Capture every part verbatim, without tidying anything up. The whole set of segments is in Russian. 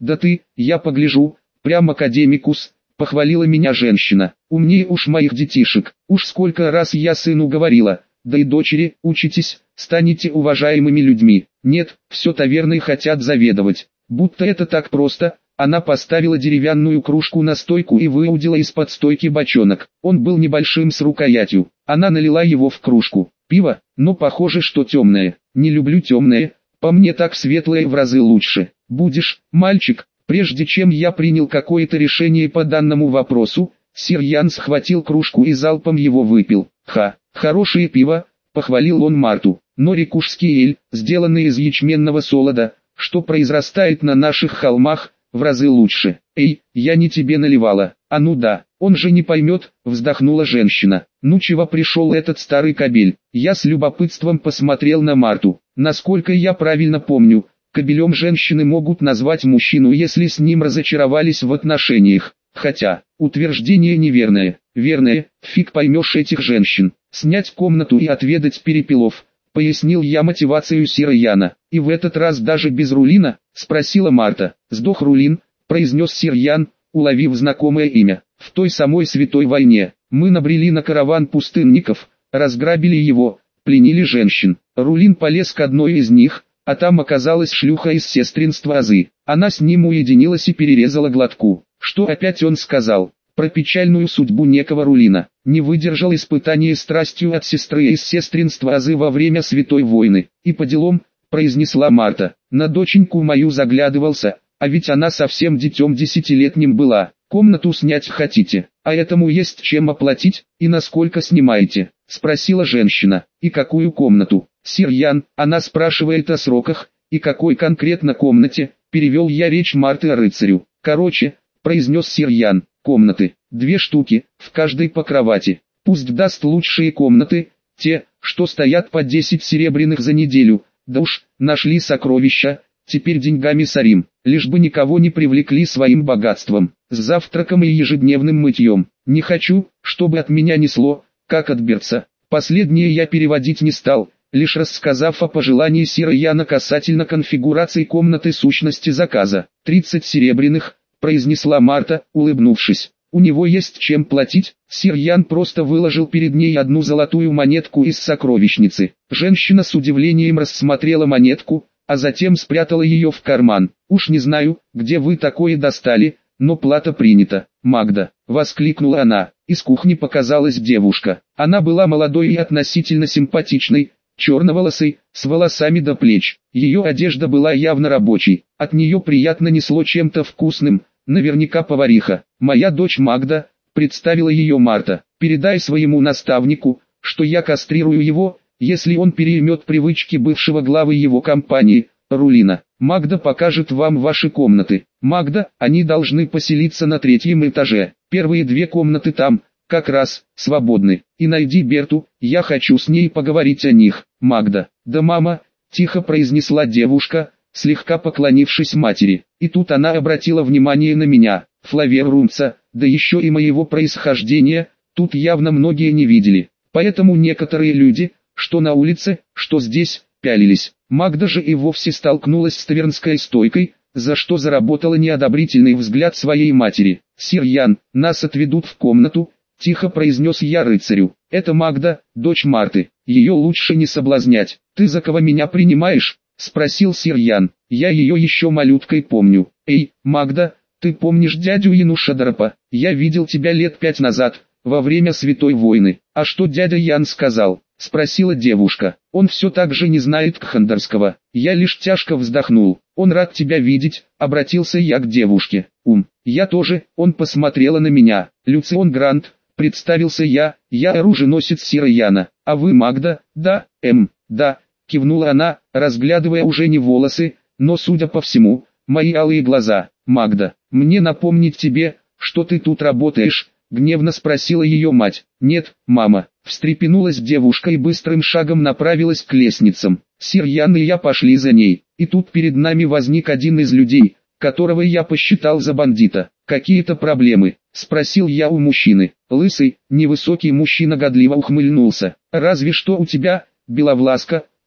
Да ты, я погляжу, прям академикус, похвалила меня женщина. Умнее уж моих детишек, уж сколько раз я сыну говорила, да и дочери, учитесь, станете уважаемыми людьми. Нет, все таверной хотят заведовать, будто это так просто. Она поставила деревянную кружку на стойку и выудила из-под стойки бочонок. Он был небольшим с рукоятью. Она налила его в кружку. Пиво, но похоже, что темное. Не люблю темное, по мне так светлое в разы лучше. Будешь, мальчик? Прежде чем я принял какое-то решение по данному вопросу, сир Ян схватил кружку и залпом его выпил. Ха, хорошее пиво, похвалил он Марту. Но рикушский эль, сделанный из ячменного солода, что произрастает на наших холмах, в разы лучше. Эй, я не тебе наливала. А ну да, он же не поймет, вздохнула женщина. Ну чего пришел этот старый кобель? Я с любопытством посмотрел на Марту. Насколько я правильно помню, кобелем женщины могут назвать мужчину, если с ним разочаровались в отношениях. Хотя, утверждение неверное. Верное, фиг поймешь этих женщин. Снять комнату и отведать перепелов. Пояснил я мотивацию сира Яна. И в этот раз даже без Рулина, спросила Марта. Сдох Рулин, произнес сир Ян, уловив знакомое имя. В той самой святой войне, мы набрели на караван пустынников, разграбили его, пленили женщин. Рулин полез к одной из них, а там оказалась шлюха из сестринства Азы. Она с ним уединилась и перерезала глотку. Что опять он сказал? Про печальную судьбу некого Рулина. Не выдержал испытания страстью от сестры из сестринства Азы во время святой войны. И по делам, произнесла Марта, на доченьку мою заглядывался, а ведь она совсем детем десятилетним была. Комнату снять хотите, а этому есть чем оплатить, и насколько снимаете? Спросила женщина. И какую комнату? Сир Ян, она спрашивает о сроках, и какой конкретно комнате, перевел я речь Марты о рыцарю. Короче, произнес сир Ян, комнаты, две штуки, в каждой по кровати. Пусть даст лучшие комнаты, те, что стоят по десять серебряных за неделю. Да уж, нашли сокровища, теперь деньгами сорим, лишь бы никого не привлекли своим богатством, с завтраком и ежедневным мытьем. Не хочу, чтобы от меня несло, как от берца. Последнее я переводить не стал, лишь рассказав о пожелании сира Яна касательно конфигурации комнаты сущности заказа. тридцать серебряных, произнесла Марта, улыбнувшись. У него есть чем платить. Сир Ян просто выложил перед ней одну золотую монетку из сокровищницы. Женщина с удивлением рассмотрела монетку, а затем спрятала ее в карман. «Уж не знаю, где вы такое достали, но плата принята». «Магда!» — воскликнула она. Из кухни показалась девушка. Она была молодой и относительно симпатичной, черноволосой, с волосами до плеч. Ее одежда была явно рабочей. От нее приятно несло чем-то вкусным, наверняка повариха. «Моя дочь Магда», — представила ее Марта. «Передай своему наставнику, что я кастрирую его, если он переймет привычки бывшего главы его компании, Рулина. Магда покажет вам ваши комнаты. Магда, они должны поселиться на третьем этаже. Первые две комнаты там, как раз, свободны. И найди Берту, я хочу с ней поговорить о них». «Магда». «Да мама», — тихо произнесла девушка, слегка поклонившись матери. И тут она обратила внимание на меня, Флавер Румца, да еще и моего происхождения, тут явно многие не видели. Поэтому некоторые люди, что на улице, что здесь, пялились. Магда же и вовсе столкнулась с тавернской стойкой, за что заработала неодобрительный взгляд своей матери. «Сир Ян, нас отведут в комнату», — тихо произнес я рыцарю. «Это Магда, дочь Марты, ее лучше не соблазнять». «Ты за кого меня принимаешь?» — спросил сир Ян. «Я ее еще малюткой помню». «Эй, Магда, ты помнишь дядю Януша Дарапа? Я видел тебя лет пять назад, во время Святой войны». «А что дядя Ян сказал?» — спросила девушка. «Он все так же не знает кхандарского». Я лишь тяжко вздохнул. «Он рад тебя видеть», — обратился я к девушке. «Ум, я тоже», — он посмотрела на меня. «Люцион Грант», — представился я, — «я оруженосец сира Яна». «А вы Магда?» «Да, эм, да», — кивнула она, разглядывая уже не волосы, но, судя по всему, мои алые глаза. «Магда, мне напомнить тебе, что ты тут работаешь?» — гневно спросила ее мать. «Нет, мама», — встрепенулась девушка и быстрым шагом направилась к лестницам. Сир Ян и я пошли за ней, и тут перед нами возник один из людей, которого я посчитал за бандита. «Какие-то проблемы?» — спросил я у мужчины. Лысый, невысокий мужчина годливо ухмыльнулся. «Разве что у тебя, Беловласка».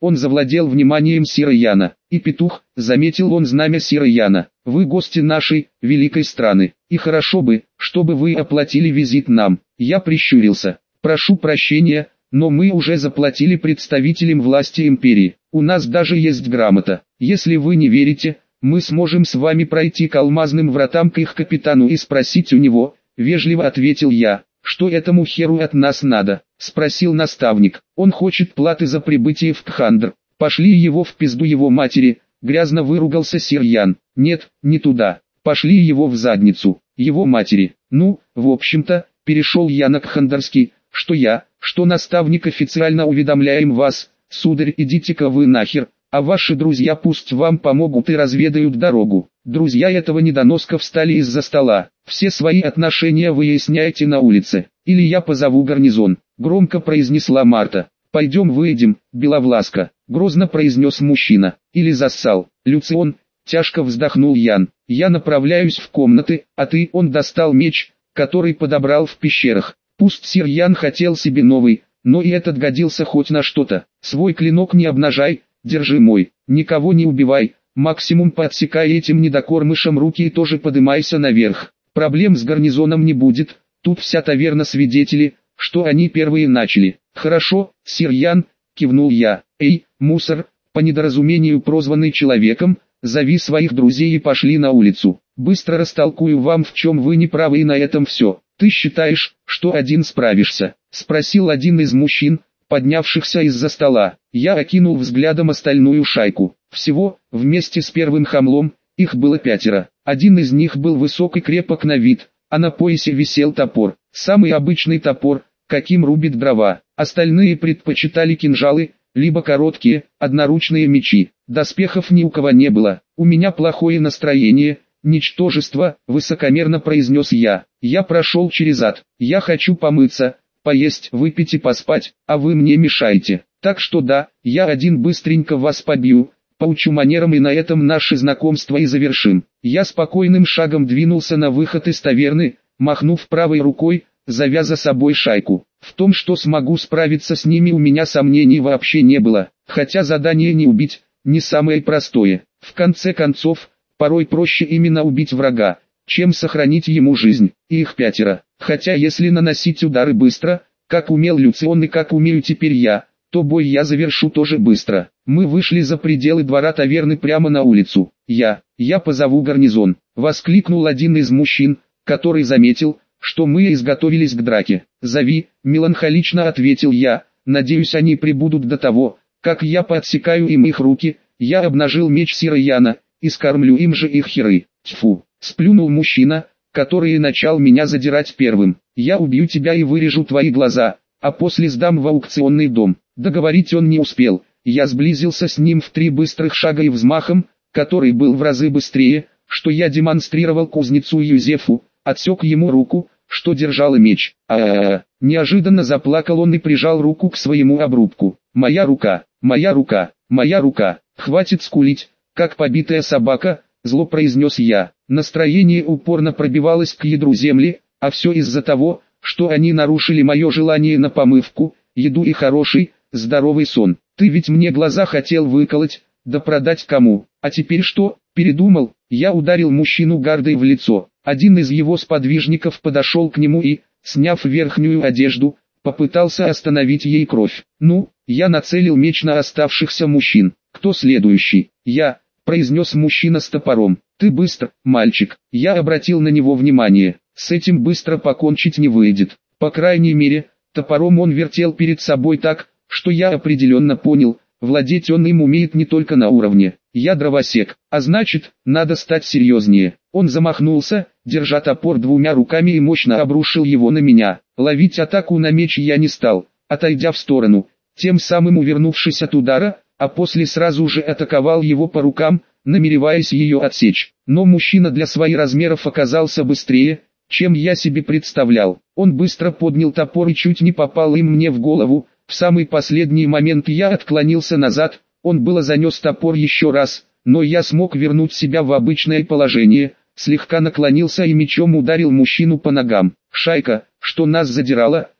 Он завладел вниманием Сирояна. И петух, заметил он знамя Сирояна. Вы гости нашей, великой страны. И хорошо бы, чтобы вы оплатили визит нам. Я прищурился. Прошу прощения, но мы уже заплатили представителям власти империи. У нас даже есть грамота. Если вы не верите, мы сможем с вами пройти к алмазным вратам к их капитану и спросить у него, вежливо ответил я. Что этому херу от нас надо? Спросил наставник. Он хочет платы за прибытие в Кхандр. Пошли его в пизду его матери, грязно выругался Сирьян. Нет, не туда. Пошли его в задницу, его матери. Ну, в общем-то, перешел я на кхандарский, что я, что наставник официально уведомляем вас, сударь, идите-ка вы нахер, а ваши друзья пусть вам помогут и разведают дорогу. Друзья этого недоноска встали из-за стола. Все свои отношения выясняйте на улице, или я позову гарнизон, громко произнесла Марта. Пойдем выйдем, Беловласка, грозно произнес мужчина, или зассал. Люцион, тяжко вздохнул Ян. Я направляюсь в комнаты, а ты, он достал меч, который подобрал в пещерах. Пусть Сирьян хотел себе новый, но и этот годился хоть на что-то. Свой клинок не обнажай, держи мой, никого не убивай, максимум подсекай этим недокормышам руки и тоже подымайся наверх. Проблем с гарнизоном не будет, тут вся таверна свидетели, что они первые начали. Хорошо, Сирьян, кивнул я. Эй, мусор, по недоразумению прозванный человеком, зови своих друзей и пошли на улицу. Быстро растолкую вам, в чем вы не правы, и на этом все. Ты считаешь, что один справишься? Спросил один из мужчин, поднявшихся из-за стола. Я окинул взглядом остальную шайку. Всего, вместе с первым хамлом, их было пятеро. Один из них был высок и крепок на вид, а на поясе висел топор. Самый обычный топор, каким рубит дрова. Остальные предпочитали кинжалы, либо короткие, одноручные мечи. Доспехов ни у кого не было. У меня плохое настроение, ничтожество, высокомерно произнес я. Я прошел через ад. Я хочу помыться, поесть, выпить и поспать, а вы мне мешаете. Так что да, я один быстренько вас побью, поучу манерам, и на этом наше знакомство и завершим. Я спокойным шагом двинулся на выход из таверны, махнув правой рукой, зовя за собой шайку. В том, что смогу справиться с ними, у меня сомнений вообще не было, хотя задание не убить, не самое простое. В конце концов, порой проще именно убить врага, чем сохранить ему жизнь. И их пятеро. Хотя если наносить удары быстро, как умел Люцион и как умею теперь я, то бой я завершу тоже быстро. Мы вышли за пределы двора таверны прямо на улицу. Я, я позову гарнизон, воскликнул один из мужчин, который заметил, что мы изготовились к драке. Зови, меланхолично ответил я, надеюсь, они прибудут до того, как я подсекаю им их руки. Я обнажил меч Сирояна и скормлю им же их херы. Тьфу, сплюнул мужчина, который начал меня задирать первым. Я убью тебя и вырежу твои глаза, а после сдам в аукционный дом. Договорить он не успел. Я сблизился с ним в три быстрых шага и взмахом, который был в разы быстрее, что я демонстрировал кузнецу Юзефу, отсек ему руку, что держала меч. А-а-а, неожиданно заплакал он и прижал руку к своему обрубку. Моя рука, моя рука, моя рука, хватит скулить, как побитая собака, зло произнес я. Настроение упорно пробивалось к ядру земли, а все из-за того, что они нарушили мое желание на помывку, еду и хороший, здоровый сон. Ты ведь мне глаза хотел выколоть, да продать кому? А теперь что? Передумал? Я ударил мужчину гардой в лицо. Один из его сподвижников подошел к нему и, сняв верхнюю одежду, попытался остановить ей кровь. Ну, я нацелил меч на оставшихся мужчин. Кто следующий? Я, произнес мужчина с топором. Ты быстр, мальчик. Я обратил на него внимание. С этим быстро покончить не выйдет. По крайней мере, топором он вертел перед собой так, что я определенно понял, владеть он им умеет не только на уровне. Я дровосек, а значит, надо стать серьезнее. Он замахнулся, держа топор двумя руками, и мощно обрушил его на меня. Ловить атаку на меч я не стал, отойдя в сторону, тем самым увернувшись от удара, а после сразу же атаковал его по рукам, намереваясь ее отсечь. Но мужчина для своих размеров оказался быстрее, чем я себе представлял. Он быстро поднял топор и чуть не попал им мне в голову. В самый последний момент я отклонился назад, он было занес топор еще раз, но я смог вернуть себя в обычное положение, слегка наклонился и мечом ударил мужчину по ногам. Шайка, что нас задирала,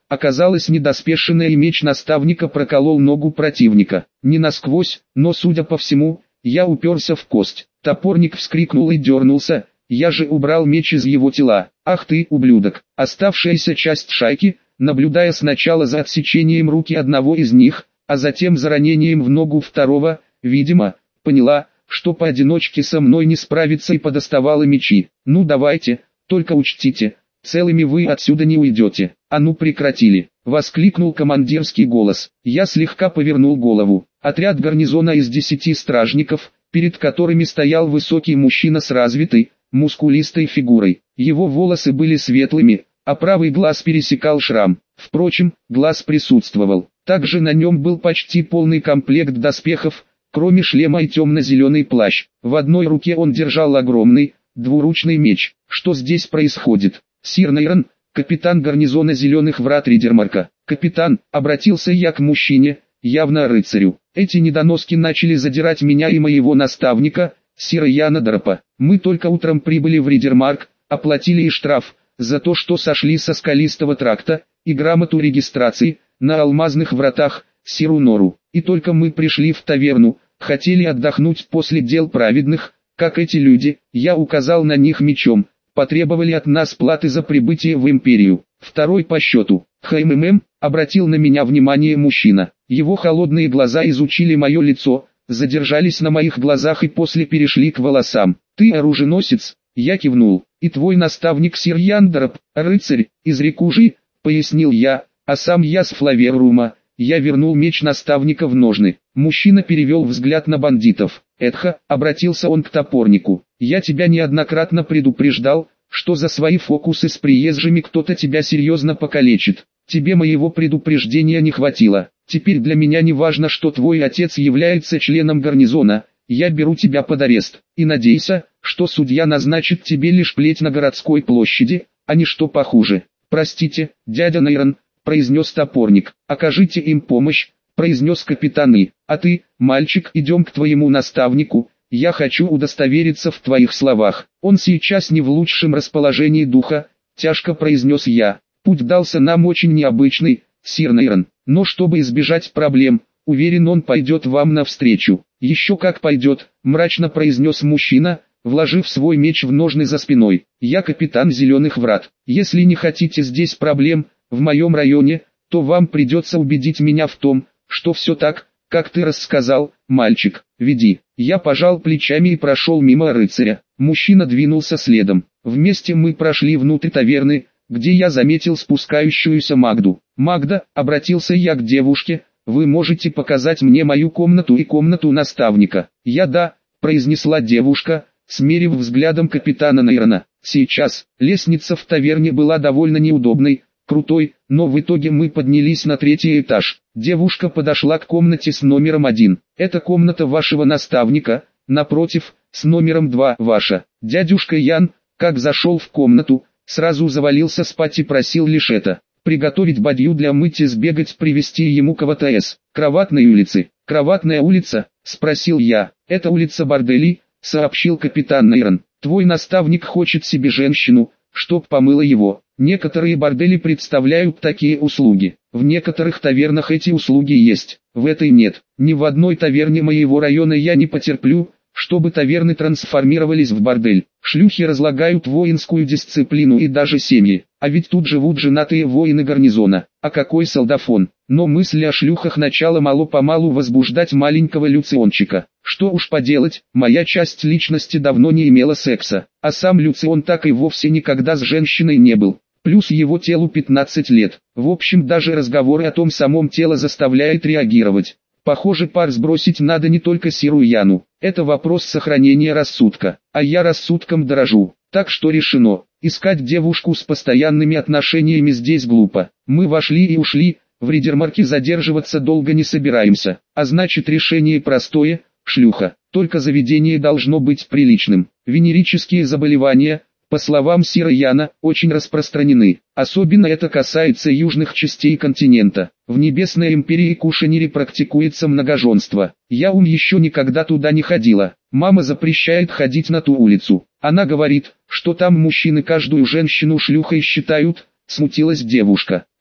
оказалось недоспешенное, и меч наставника проколол ногу противника. Не насквозь, но, судя по всему, я уперся в кость. Топорник вскрикнул и дернулся, я же убрал меч из его тела. Ах ты, ублюдок! Оставшаяся часть шайки, наблюдая сначала за отсечением руки одного из них, а затем за ранением в ногу второго, видимо, поняла, что поодиночке со мной не справиться, и подоставала мечи. Ну давайте, только учтите, целыми вы отсюда не уйдете. А ну прекратили, воскликнул командирский голос. Я слегка повернул голову. Отряд гарнизона из десяти стражников, перед которыми стоял высокий мужчина с развитой, мускулистой фигурой. Его волосы были светлыми, а правый глаз пересекал шрам. Впрочем, глаз присутствовал. Также на нем был почти полный комплект доспехов, кроме шлема, и темно-зеленый плащ. В одной руке он держал огромный, двуручный меч. Что здесь происходит? Сир Нейрон, капитан гарнизона Зеленых Врат Ридермарка. Капитан, обратился я к мужчине, явно рыцарю. Эти недоноски начали задирать меня и моего наставника, сира Яна Дарапа. Мы только утром прибыли в Ридермарк, оплатили и штраф, за то, что сошли со скалистого тракта, и грамоту регистрации, на алмазных вратах, сиру Нору. И только мы пришли в таверну, хотели отдохнуть после дел праведных, как эти люди, я указал на них мечом, потребовали от нас платы за прибытие в империю. Второй по счету. ХММ, обратил на меня внимание мужчина. Его холодные глаза изучили мое лицо, задержались на моих глазах и после перешли к волосам. Ты оруженосец? Я кивнул. И твой наставник сир Яндараб, рыцарь, из Рекужи, пояснил я, а сам я с Флаверрума. Я вернул меч наставника в ножны. Мужчина перевел взгляд на бандитов. Эдха, обратился он к топорнику. Я тебя неоднократно предупреждал, что за свои фокусы с приезжими кто-то тебя серьезно покалечит. Тебе моего предупреждения не хватило. Теперь для меня не важно, что твой отец является членом гарнизона. Я беру тебя под арест. И надейся, что судья назначит тебе лишь плеть на городской площади, а не что похуже. Простите, дядя Нейрон, произнес топорник. Окажите им помощь, произнес капитан. И, а ты, мальчик, идем к твоему наставнику. Я хочу удостовериться в твоих словах. Он сейчас не в лучшем расположении духа, тяжко произнес я. Путь дался нам очень необычный, сир Нейрон, но чтобы избежать проблем, уверен, он пойдет вам навстречу. Еще как пойдет, мрачно произнес мужчина, вложив свой меч в ножны за спиной. Я капитан Зеленых Врат. Если не хотите здесь проблем, в моем районе, то вам придется убедить меня в том, что все так, как ты рассказал, мальчик. Веди. Я пожал плечами и прошел мимо рыцаря. Мужчина двинулся следом. Вместе мы прошли внутрь таверны, где я заметил спускающуюся Магду. «Магда», — обратился я к девушке, — «вы можете показать мне мою комнату и комнату наставника?» «Я да», — произнесла девушка, смерив взглядом капитана Нейрона. Сейчас, лестница в таверне была довольно неудобной, крутой, но в итоге мы поднялись на третий этаж. Девушка подошла к комнате с номером один. «Это комната вашего наставника, напротив, с номером два ваша». Дядюшка Ян, как зашел в комнату, сразу завалился спать и просил лишь это: приготовить бадью для мытья, сбегать, привезти ему КВТС. «Кроватной улицы». «Кроватная улица?» — спросил я. «Это улица борделей», — сообщил капитан Нейрон. «Твой наставник хочет себе женщину, чтоб помыла его. Некоторые бордели представляют такие услуги. В некоторых тавернах эти услуги есть, в этой нет. Ни в одной таверне моего района я не потерплю, чтобы таверны трансформировались в бордель. Шлюхи разлагают воинскую дисциплину и даже семьи. А ведь тут живут женатые воины гарнизона. А какой солдафон!» Но мысль о шлюхах начала мало-помалу возбуждать маленького Люциончика. Что уж поделать, моя часть личности давно не имела секса, а сам Люцион так и вовсе никогда с женщиной не был. Плюс его телу пятнадцать лет. В общем, даже разговоры о том самом тело заставляет реагировать. Похоже, пар сбросить надо не только сиру Яну. Это вопрос сохранения рассудка, а я рассудком дорожу. Так что решено. Искать девушку с постоянными отношениями здесь глупо. Мы вошли и ушли, в Ридермарке задерживаться долго не собираемся. А значит, решение простое: шлюха. Только заведение должно быть приличным. Венерические заболевания, по словам сира Яна, очень распространены. Особенно это касается южных частей континента. В Небесной Империи Кушанири практикуется многоженство. Я ум еще никогда туда не ходила. Мама запрещает ходить на ту улицу. Она говорит, что там мужчины каждую женщину шлюхой считают, смутилась девушка.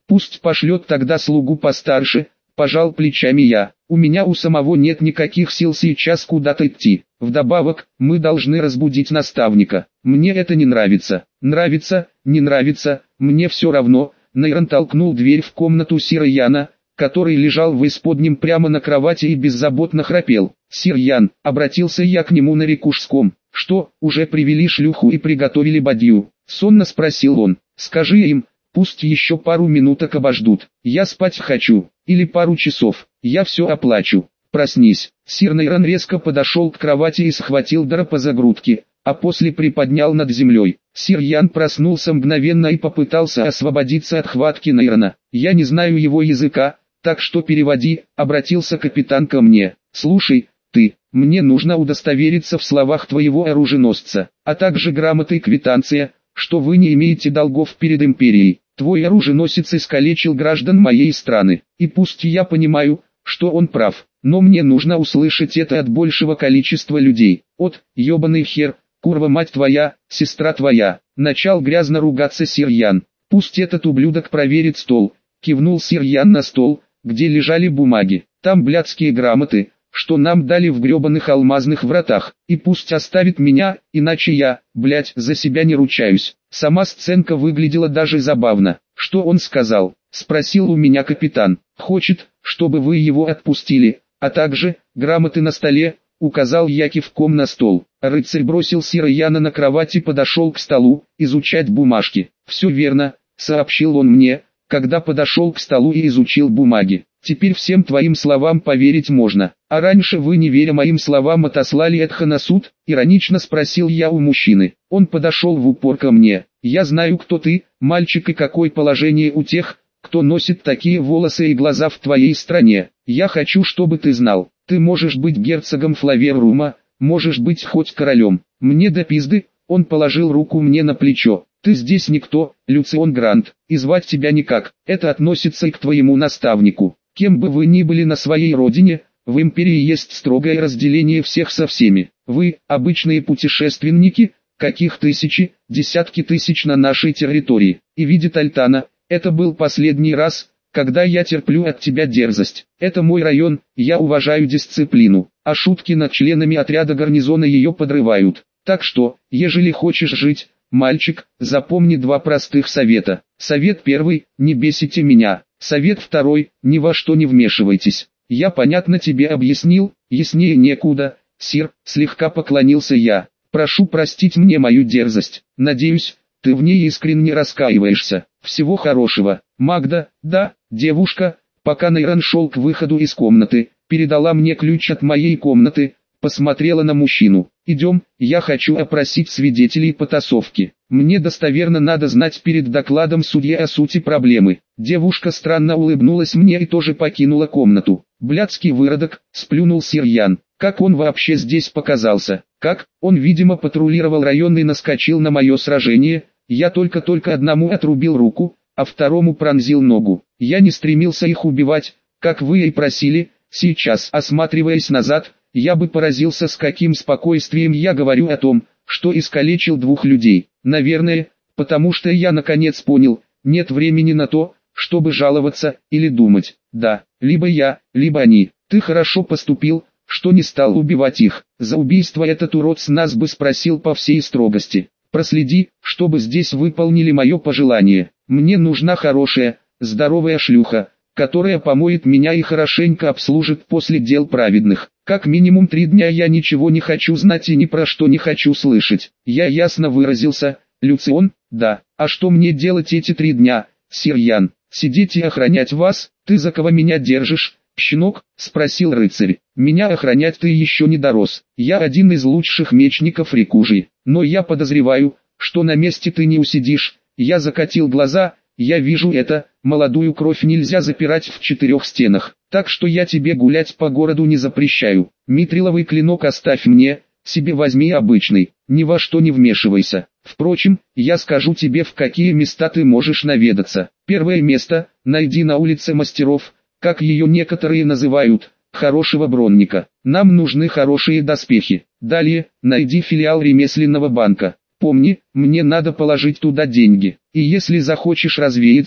Пусть пошлет тогда слугу постарше, пожал плечами я. У меня у самого нет никаких сил сейчас куда-то идти. Вдобавок, мы должны разбудить наставника. Мне это не нравится. Нравится, не нравится, мне все равно. Нейрон толкнул дверь в комнату Сира Яна, который лежал в исподнем прямо на кровати и беззаботно храпел. «Сир Ян», обратился я к нему на рекушском. «Что, уже привели шлюху и приготовили бадью?» Сонно спросил он. «Скажи им, пусть еще пару минуток обождут. Я спать хочу. Или пару часов. Я все оплачу. Проснись». Сир Нейрон резко подошел к кровати и схватил Дара по загрудке, а после приподнял над землей. Сир Ян проснулся мгновенно и попытался освободиться от хватки Нейрона. «Я не знаю его языка, так что переводи», — обратился капитан ко мне. «Слушай, ты, мне нужно удостовериться в словах твоего оруженосца, а также грамота и квитанция, что вы не имеете долгов перед империей. Твой оруженосец искалечил граждан моей страны, и пусть я понимаю, что он прав, но мне нужно услышать это от большего количества людей. От, ебаный хер, курва мать твоя, сестра твоя». Начал грязно ругаться Сир Ян. «Пусть этот ублюдок проверит стол», — кивнул Сир Ян на стол, где лежали бумаги. «Там блядские грамоты, что нам дали в гребаных алмазных вратах, и пусть оставит меня, иначе я, блядь, за себя не ручаюсь». Сама сценка выглядела даже забавно. «Что он сказал?» — спросил у меня капитан. «Хочет, чтобы вы его отпустили, а также, грамоты на столе», — указал я кивком на стол. Рыцарь бросил Сира Яна на кровать и подошел к столу, изучать бумажки. «Все верно», — сообщил он мне, когда подошел к столу и изучил бумаги. «Теперь всем твоим словам поверить можно. А раньше вы, не веря моим словам, отослали Эдха на суд?» — иронично спросил я у мужчины. Он подошел в упор ко мне. «Я знаю, кто ты, мальчик, и какое положение у тех, кто носит такие волосы и глаза в твоей стране. Я хочу, чтобы ты знал, ты можешь быть герцогом Флаверрума, можешь быть хоть королем. Мне до пизды». Он положил руку мне на плечо. «Ты здесь никто, Люцион Грант, и звать тебя никак. Это относится и к твоему наставнику. Кем бы вы ни были на своей родине, в империи есть строгое разделение всех со всеми. Вы, обычные путешественники, каких тысячи, десятки тысяч на нашей территории. И видит Альтана, это был последний раз, когда я терплю от тебя дерзость. Это мой район, я уважаю дисциплину, а шутки над членами отряда гарнизона ее подрывают. Так что, ежели хочешь жить, мальчик, запомни два простых совета. Совет первый, не бесите меня. Совет второй, ни во что не вмешивайтесь. Я понятно тебе объяснил, яснее некуда, сир, слегка поклонился я. Прошу простить мне мою дерзость. Надеюсь, ты в ней искренне раскаиваешься. Всего хорошего. Магда, да, девушка, пока Нейрон шел к выходу из комнаты, передала мне ключ от моей комнаты, посмотрела на мужчину. «Идем, я хочу опросить свидетелей потасовки. Мне достоверно надо знать перед докладом судьи о сути проблемы». Девушка странно улыбнулась мне и тоже покинула комнату. «Блядский выродок», — сплюнул Сир Ян. «Как он вообще здесь показался? Как? Он, видимо, патрулировал район и наскочил на мое сражение. Я только-только одному отрубил руку, а второму пронзил ногу. Я не стремился их убивать, как вы и просили. Сейчас, осматриваясь назад, я бы поразился, с каким спокойствием я говорю о том, что искалечил двух людей. Наверное, потому что я наконец понял, нет времени на то, чтобы жаловаться или думать. Да, либо я, либо они. Ты хорошо поступил, что не стал убивать их. За убийство этот урод с нас бы спросил по всей строгости. Проследи, чтобы здесь выполнили мое пожелание. Мне нужна хорошая, здоровая шлюха, которая помоет меня и хорошенько обслужит после дел праведных. Как минимум три дня я ничего не хочу знать и ни про что не хочу слышать. Я ясно выразился, Люцион? Да. А что мне делать эти три дня, Сир Ян? Сидеть и охранять вас? Ты за кого меня держишь, щенок? Спросил рыцарь. Меня охранять ты еще не дорос. Я один из лучших мечников Рикужи. Но я подозреваю, что на месте ты не усидишь. Я закатил глаза. Я вижу это, молодую кровь нельзя запирать в четырех стенах, так что я тебе гулять по городу не запрещаю. Митриловый клинок оставь мне, себе возьми обычный, ни во что не вмешивайся. Впрочем, я скажу тебе, в какие места ты можешь наведаться. Первое место, найди на улице Мастеров, как ее некоторые называют, хорошего бронника. Нам нужны хорошие доспехи. Далее, найди филиал ремесленного банка. Помни, мне надо положить туда деньги, и если захочешь развеяться,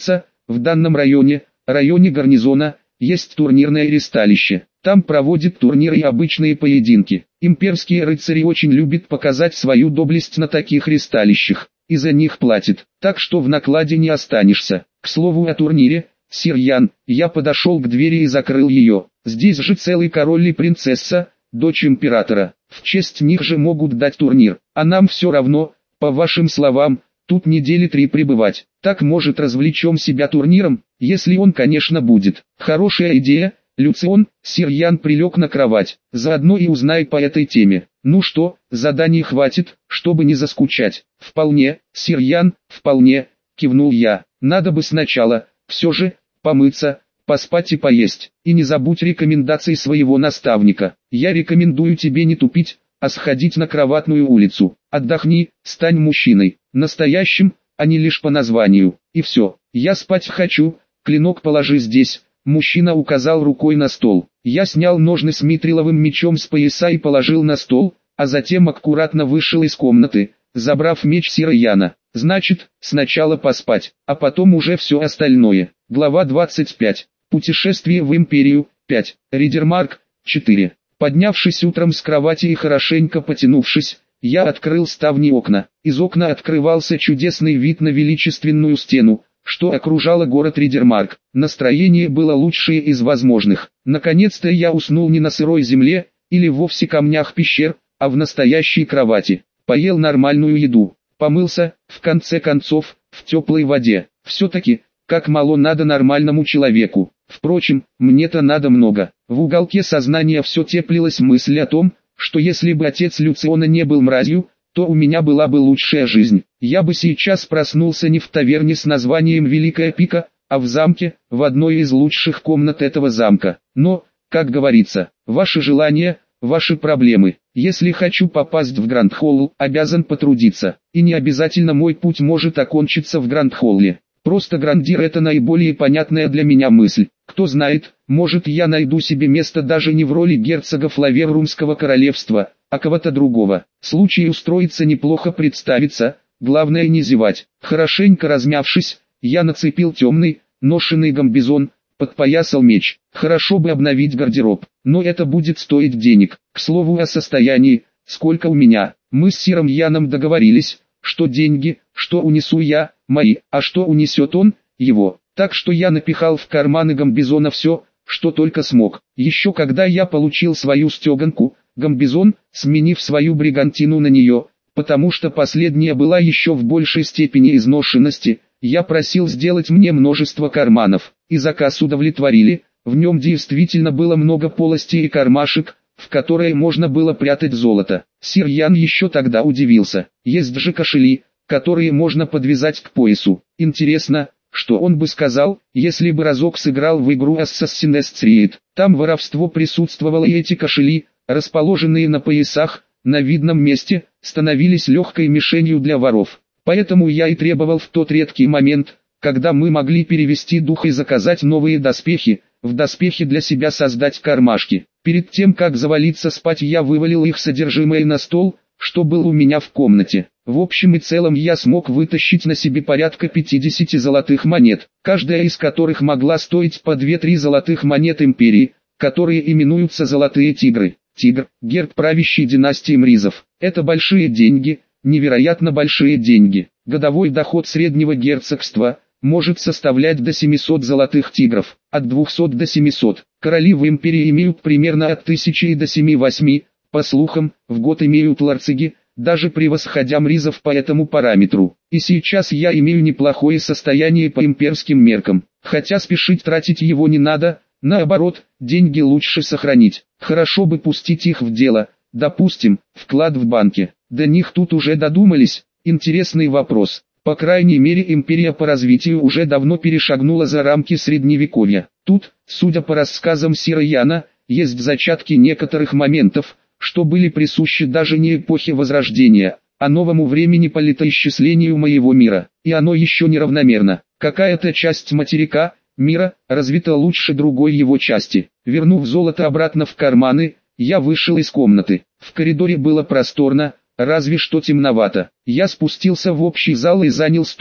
В данном районе, районе гарнизона, есть турнирное ристалище. Там проводят турниры и обычные поединки. Имперские рыцари очень любят показать свою доблесть на таких ристалищах, и за них платят, так что в накладе не останешься. К слову о турнире, сир Ян, я подошел к двери и закрыл ее. Здесь же целый король и принцесса, дочь императора. В честь них же могут дать турнир, а нам все равно, по вашим словам, тут недели три пребывать. Так может развлечем себя турниром, если он, конечно, будет. Хорошая идея, Люцион. Сир Ян прилег на кровать, заодно и узнай по этой теме. Ну что, заданий хватит, чтобы не заскучать. Вполне, сир Ян, вполне, кивнул я. Надо бы сначала, все же, помыться, поспать и поесть. И не забудь рекомендаций своего наставника. Я рекомендую тебе не тупить, а сходить на Кроватную улицу. Отдохни, стань мужчиной, настоящим, а не лишь по названию. И все, я спать хочу, клинок положи здесь. Мужчина указал рукой на стол. Я снял ножны с митриловым мечом с пояса и положил на стол, а затем аккуратно вышел из комнаты, забрав меч сира Яна. Значит, сначала поспать, а потом уже все остальное. Глава двадцать пять. Путешествие в Империю. пять. Ридермарк. четыре. Поднявшись утром с кровати и хорошенько потянувшись, я открыл ставни окна. Из окна открывался чудесный вид на величественную стену, что окружало город Ридермарк. Настроение было лучшее из возможных. Наконец-то я уснул не на сырой земле, или вовсе камнях пещер, а в настоящей кровати. Поел нормальную еду, помылся, в конце концов, в теплой воде. Все-таки, как мало надо нормальному человеку. Впрочем, мне-то надо много. В уголке сознания все теплилась мысль о том, что если бы отец Люциона не был мразью, то у меня была бы лучшая жизнь. Я бы сейчас проснулся не в таверне с названием Великая Пика, а в замке, в одной из лучших комнат этого замка. Но, как говорится, ваши желания, ваши проблемы. Если хочу попасть в Гранд-Холл, обязан потрудиться. И не обязательно мой путь может окончиться в Гранд-Холле. Просто Грандир — это наиболее понятная для меня мысль. Кто знает, может я найду себе место даже не в роли герцога Флаверумского королевства, а кого-то другого. Случай устроиться неплохо представится, главное не зевать. Хорошенько размявшись, я нацепил темный, ношеный гамбизон, подпоясал меч. Хорошо бы обновить гардероб, но это будет стоить денег. К слову о состоянии, сколько у меня. Мы с сиром Яном договорились, что деньги, что унесу я, мои, а что унесет он, его. Так что я напихал в карманы гамбизона все, что только смог. Еще когда я получил свою стеганку, гамбизон, сменив свою бригантину на нее, потому что последняя была еще в большей степени изношенности, я просил сделать мне множество карманов, и заказ удовлетворили. В нем действительно было много полостей и кармашек, в которые можно было прятать золото. Сир Ян еще тогда удивился. Есть же кошели, которые можно подвязать к поясу. Интересно, что он бы сказал, если бы разок сыграл в игру Assassin's Creed. Там воровство присутствовало, и эти кошели, расположенные на поясах, на видном месте, становились легкой мишенью для воров. Поэтому я и требовал в тот редкий момент, когда мы могли перевести дух и заказать новые доспехи, в доспехи для себя создать кармашки. Перед тем как завалиться спать, я вывалил их содержимое на стол, что был у меня в комнате. В общем и целом я смог вытащить на себе порядка пятидесяти золотых монет, каждая из которых могла стоить по две-три золотых монет империи, которые именуются золотые тигры. Тигр – герб правящей династии Мризов. Это большие деньги, невероятно большие деньги. Годовой доход среднего герцогства может составлять до семисот золотых тигров, от двухсот до семисот. Короли в империи имеют примерно от тысячи и до семи-восьми, по слухам, в год имеют ларцеги, даже превосходя Мризов по этому параметру. И сейчас я имею неплохое состояние по имперским меркам, хотя спешить тратить его не надо, наоборот, деньги лучше сохранить. Хорошо бы пустить их в дело, допустим, вклад в банке. До них тут уже додумались. Интересный вопрос. По крайней мере, империя по развитию уже давно перешагнула за рамки средневековья. Тут, судя по рассказам сира Яна, есть зачатки некоторых моментов, что были присущи даже не эпохе Возрождения, а новому времени по летоисчислению моего мира. И оно еще неравномерно. Какая-то часть материка, мира, развита лучше другой его части. Вернув золото обратно в карманы, я вышел из комнаты. В коридоре было просторно, разве что темновато. Я спустился в общий зал и занял стол,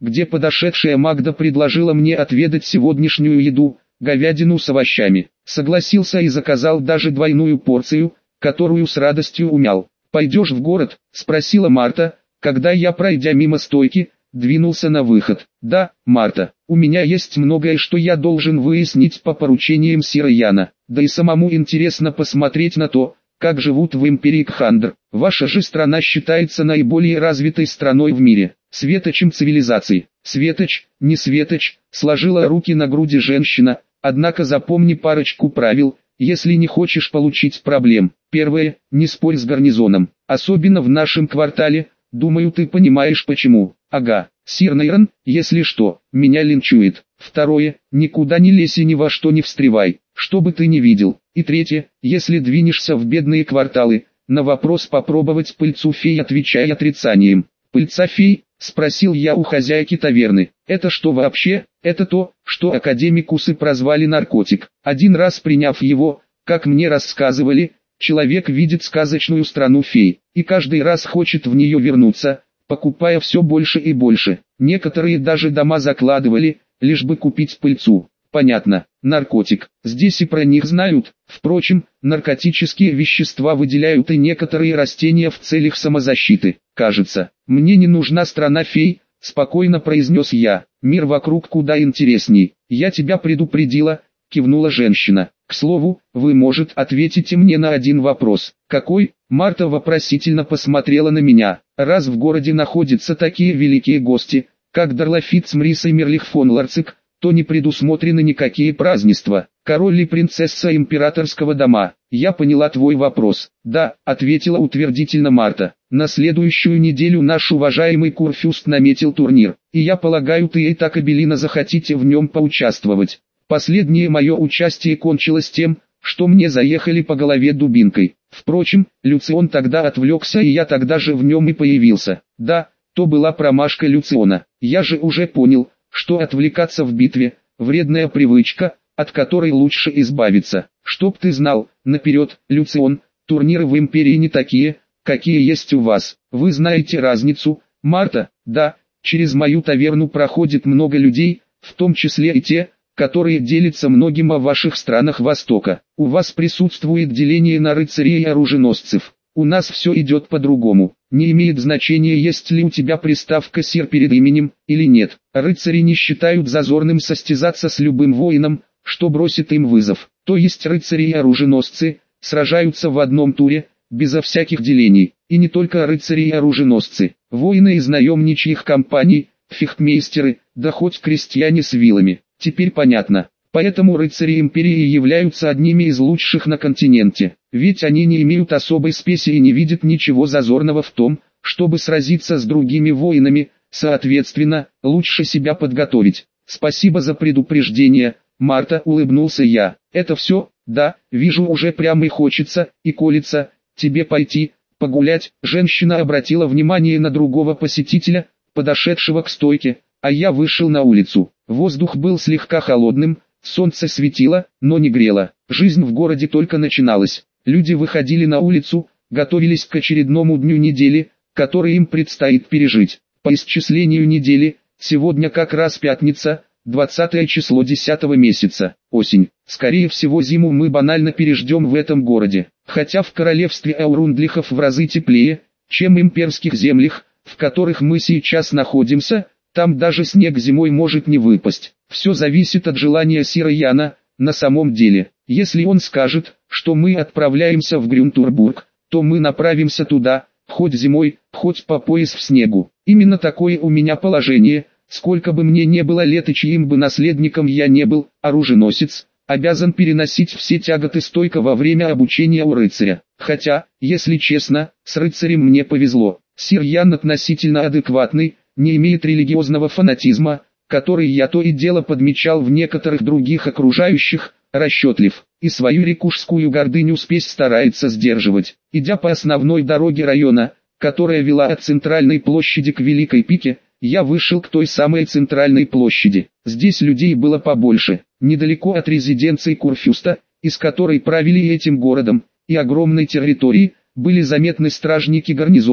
где подошедшая Магда предложила мне отведать сегодняшнюю еду, говядину с овощами. Согласился и заказал даже двойную порцию, которую с радостью умял. «Пойдешь в город?» – спросила Марта, когда я, пройдя мимо стойки, двинулся на выход. «Да, Марта, у меня есть многое, что я должен выяснить по поручениям сира Яна, да и самому интересно посмотреть на то, как живут в империи Кхандр. Ваша же страна считается наиболее развитой страной в мире, светочем цивилизации». «Светоч, не светоч», сложила руки на груди женщина, «однако запомни парочку правил, если не хочешь получить проблем. Первое, не спорь с гарнизоном, особенно в нашем квартале, думаю ты понимаешь почему. Ага, сир Нейрон, если что, меня линчует. Второе, никуда не лезь и ни во что не встревай, что бы ты ни видел. И третье, если двинешься в бедные кварталы, на вопрос попробовать пыльцу фей отвечай отрицанием». «Пыльца фей?» – спросил я у хозяйки таверны. «Это что вообще?» «Это то, что академикусы прозвали наркотик. Один раз приняв его, как мне рассказывали, человек видит сказочную страну фей, и каждый раз хочет в нее вернуться, покупая все больше и больше. Некоторые даже дома закладывали, лишь бы купить пыльцу». «Понятно, наркотик. Здесь и про них знают. Впрочем, наркотические вещества выделяют и некоторые растения в целях самозащиты. Кажется, мне не нужна страна фей», — спокойно произнес я. «Мир вокруг куда интересней. Я тебя предупредила», — кивнула женщина. «К слову, вы, может, ответите мне на один вопрос». «Какой?» — Марта вопросительно посмотрела на меня. «Раз в городе находятся такие великие гости, как Дарлафит Мрис и Мерлих фон Ларцик, то не предусмотрены никакие празднества. Король и принцесса императорского дома». «Я поняла твой вопрос». «Да», — ответила утвердительно Марта. «На следующую неделю наш уважаемый Курфюст наметил турнир, и я полагаю ты и так Абелина захотите в нем поучаствовать». Последнее мое участие кончилось тем, что мне заехали по голове дубинкой. Впрочем, Люцион тогда отвлекся, и я тогда же в нем и появился. Да, то была промашка Люциона. Я же уже понял, что отвлекаться в битве – вредная привычка, от которой лучше избавиться. Чтоб ты знал, наперед, Люцион, турниры в империи не такие, какие есть у вас. Вы знаете разницу, Марта? Да, через мою таверну проходит много людей, в том числе и те, которые делятся многим о ваших странах Востока. У вас присутствует деление на рыцарей и оруженосцев. У нас все идет по-другому. Не имеет значения, есть ли у тебя приставка «сир» перед именем, или нет. Рыцари не считают зазорным состязаться с любым воином, что бросит им вызов. То есть рыцари и оруженосцы сражаются в одном туре, безо всяких делений. И не только рыцари и оруженосцы. Воины из наемничьих компаний, фехтмейстеры, да хоть крестьяне с вилами. Теперь понятно. Поэтому рыцари империи являются одними из лучших на континенте. Ведь они не имеют особой спеси и не видят ничего зазорного в том, чтобы сразиться с другими воинами, соответственно, лучше себя подготовить. Спасибо за предупреждение, Марта, улыбнулся я. Это все? Да, вижу, уже прямо и хочется, и колется. Тебе пойти, погулять? Женщина обратила внимание на другого посетителя, подошедшего к стойке, а я вышел на улицу. Воздух был слегка холодным, солнце светило, но не грело. Жизнь в городе только начиналась. Люди выходили на улицу, готовились к очередному дню недели, который им предстоит пережить. По исчислению недели, сегодня как раз пятница, двадцатое число десятого месяца, осень. Скорее всего, зиму мы банально переждем в этом городе. Хотя в королевстве Аурундлихов в разы теплее, чем в имперских землях, в которых мы сейчас находимся. Там даже снег зимой может не выпасть. Все зависит от желания сира Яна, на самом деле. Если он скажет, что мы отправляемся в Грюнтурбург, то мы направимся туда, хоть зимой, хоть по пояс в снегу. Именно такое у меня положение, сколько бы мне не было лет и чьим бы наследником я не был, оруженосец обязан переносить все тяготы стойко во время обучения у рыцаря. Хотя, если честно, с рыцарем мне повезло. Сир Ян относительно адекватный, не имеет религиозного фанатизма, который я то и дело подмечал в некоторых других окружающих, расчетлив, и свою рекушскую гордыню спесь старается сдерживать. Идя по основной дороге района, которая вела от центральной площади к Великой Пике, я вышел к той самой центральной площади. Здесь людей было побольше, недалеко от резиденции Курфюста, из которой правили этим городом, и огромной территории, были заметны стражники гарнизона,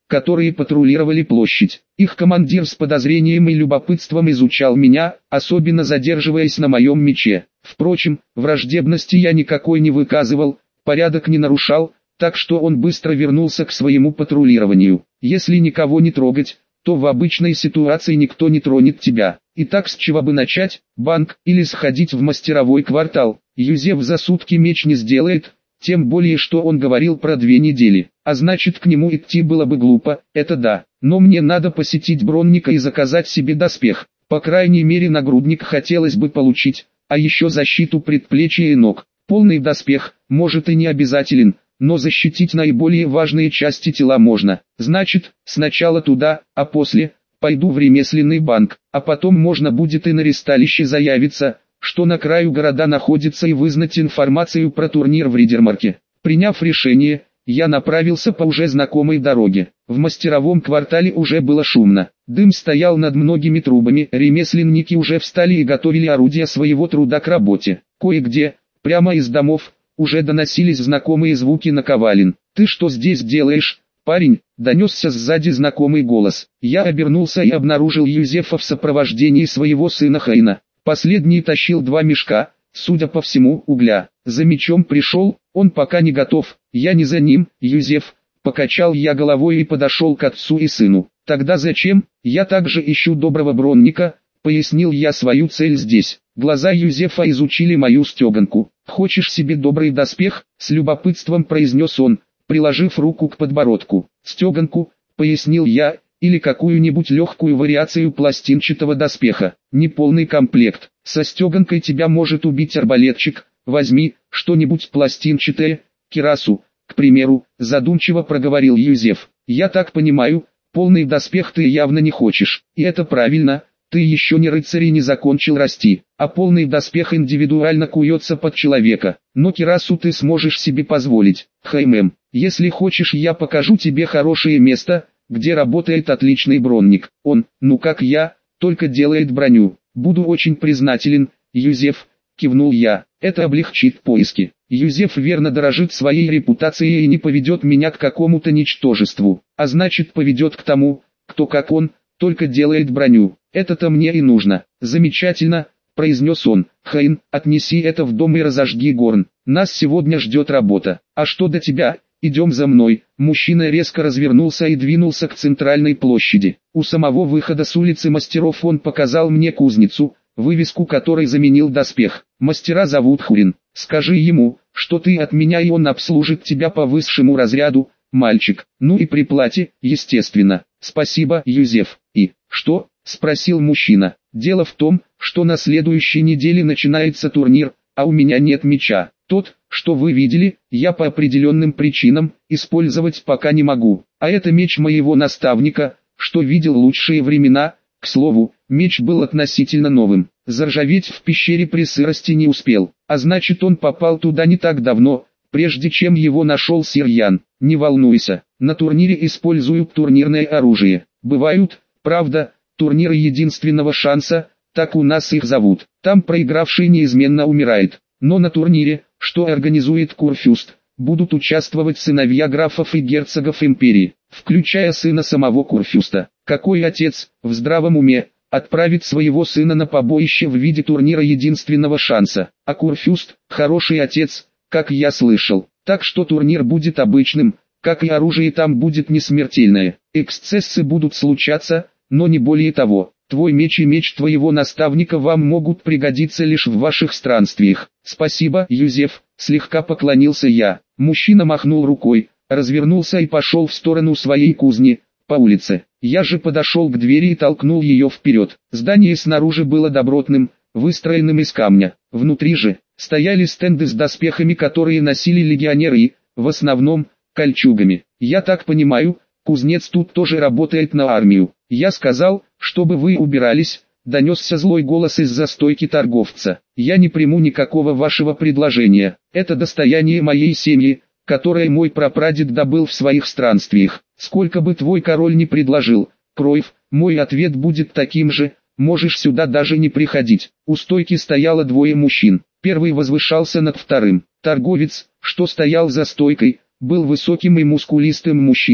которые патрулировали площадь. Их командир с подозрением и любопытством изучал меня, особенно задерживаясь на моем мече. Впрочем, враждебности я никакой не выказывал, порядок не нарушал, так что он быстро вернулся к своему патрулированию. Если никого не трогать, то в обычной ситуации никто не тронет тебя. Итак, с чего бы начать? Банк или сходить в мастеровой квартал? Юзеф за сутки меч не сделает, тем более что он говорил про две недели. А значит, к нему идти было бы глупо, это да. Но мне надо посетить Бронника и заказать себе доспех. По крайней мере нагрудник хотелось бы получить, а еще защиту предплечья и ног. Полный доспех, может и не обязателен, но защитить наиболее важные части тела можно. Значит, сначала туда, а после пойду в ремесленный банк, а потом можно будет и на ресталище заявиться, что на краю города находится, и вызнать информацию про турнир в Ридермарке. Приняв решение, я направился по уже знакомой дороге. В мастеровом квартале уже было шумно. Дым стоял над многими трубами, ремесленники уже встали и готовили орудия своего труда к работе. Кое-где, прямо из домов, уже доносились знакомые звуки наковален. «Ты что здесь делаешь, парень?» — донесся сзади знакомый голос. Я обернулся и обнаружил Юзефа в сопровождении своего сына Хайна. Последний тащил два мешка, судя по всему, угля. За мечом пришел, он пока не готов, я не за ним, Юзеф. Покачал я головой и подошел к отцу и сыну. Тогда зачем? Я также ищу доброго Бронника, пояснил я свою цель здесь. Глаза Юзефа изучили мою стеганку. «Хочешь себе добрый доспех?» — с любопытством произнес он, приложив руку к подбородку. «Стеганку», — пояснил я, — «или какую-нибудь легкую вариацию пластинчатого доспеха. Неполный комплект. Со стеганкой тебя может убить арбалетчик. Возьми что-нибудь пластинчатое, кирасу, к примеру», — задумчиво проговорил Юзеф. «Я так понимаю, полный доспех ты явно не хочешь. И это правильно. Ты еще не рыцарь и не закончил расти, а полный доспех индивидуально куется под человека. Но кирасу ты сможешь себе позволить. Хаймем, если хочешь, я покажу тебе хорошее место, где работает отличный бронник. Он, ну как я, только делает броню. Буду очень признателен, Юзеф», — кивнул я. «Это облегчит поиски. Юзеф верно дорожит своей репутацией и не поведет меня к какому-то ничтожеству, а значит поведет к тому, кто как он, только делает броню. Это-то мне и нужно». «Замечательно», — произнес он. «Хайн, отнеси это в дом и разожги горн. Нас сегодня ждет работа. А что до тебя? Идем за мной». Мужчина резко развернулся и двинулся к центральной площади. У самого выхода с улицы мастеров он показал мне кузницу, вывеску которой заменил доспех. «Мастера зовут Хурин. Скажи ему, что ты от меня, и он обслужит тебя по высшему разряду, мальчик. Ну и при плате, естественно». «Спасибо, Юзеф». «И что?» — спросил мужчина. «Дело в том, что на следующей неделе начинается турнир, а у меня нет меча. Тот, что вы видели, я по определенным причинам использовать пока не могу. А это меч моего наставника, что видел лучшие времена». К слову, меч был относительно новым. Заржаветь в пещере при сырости не успел, а значит он попал туда не так давно, прежде чем его нашел сир Ян. «Не волнуйся, на турнире используют турнирное оружие. Бывают, правда, турниры единственного шанса, так у нас их зовут. Там проигравший неизменно умирает. Но на турнире, что организует Курфюст, будут участвовать сыновья графов и герцогов империи, включая сына самого Курфюста. Какой отец, в здравом уме, отправит своего сына на побоище в виде турнира единственного шанса? А Курфюст – хороший отец, как я слышал. Так что турнир будет обычным, как и оружие там будет несмертельное. Эксцессы будут случаться, но не более того. Твой меч и меч твоего наставника вам могут пригодиться лишь в ваших странствиях». «Спасибо, Юзеф», — слегка поклонился я. Мужчина махнул рукой, развернулся и пошел в сторону своей кузни, по улице. Я же подошел к двери и толкнул ее вперед. Здание снаружи было добротным, выстроенным из камня. Внутри же стояли стенды с доспехами, которые носили легионеры и, в основном, кольчугами. «Я так понимаю, кузнец тут тоже работает на армию. Я сказал, чтобы вы убирались», — донесся злой голос из-за стойки торговца. «Я не приму никакого вашего предложения. Это достояние моей семьи, которое мой прапрадед добыл в своих странствиях. Сколько бы твой король ни предложил, Кроев, мой ответ будет таким же: можешь сюда даже не приходить». У стойки стояло двое мужчин. Первый возвышался над вторым. Торговец, что стоял за стойкой, был высоким и мускулистым мужчиной,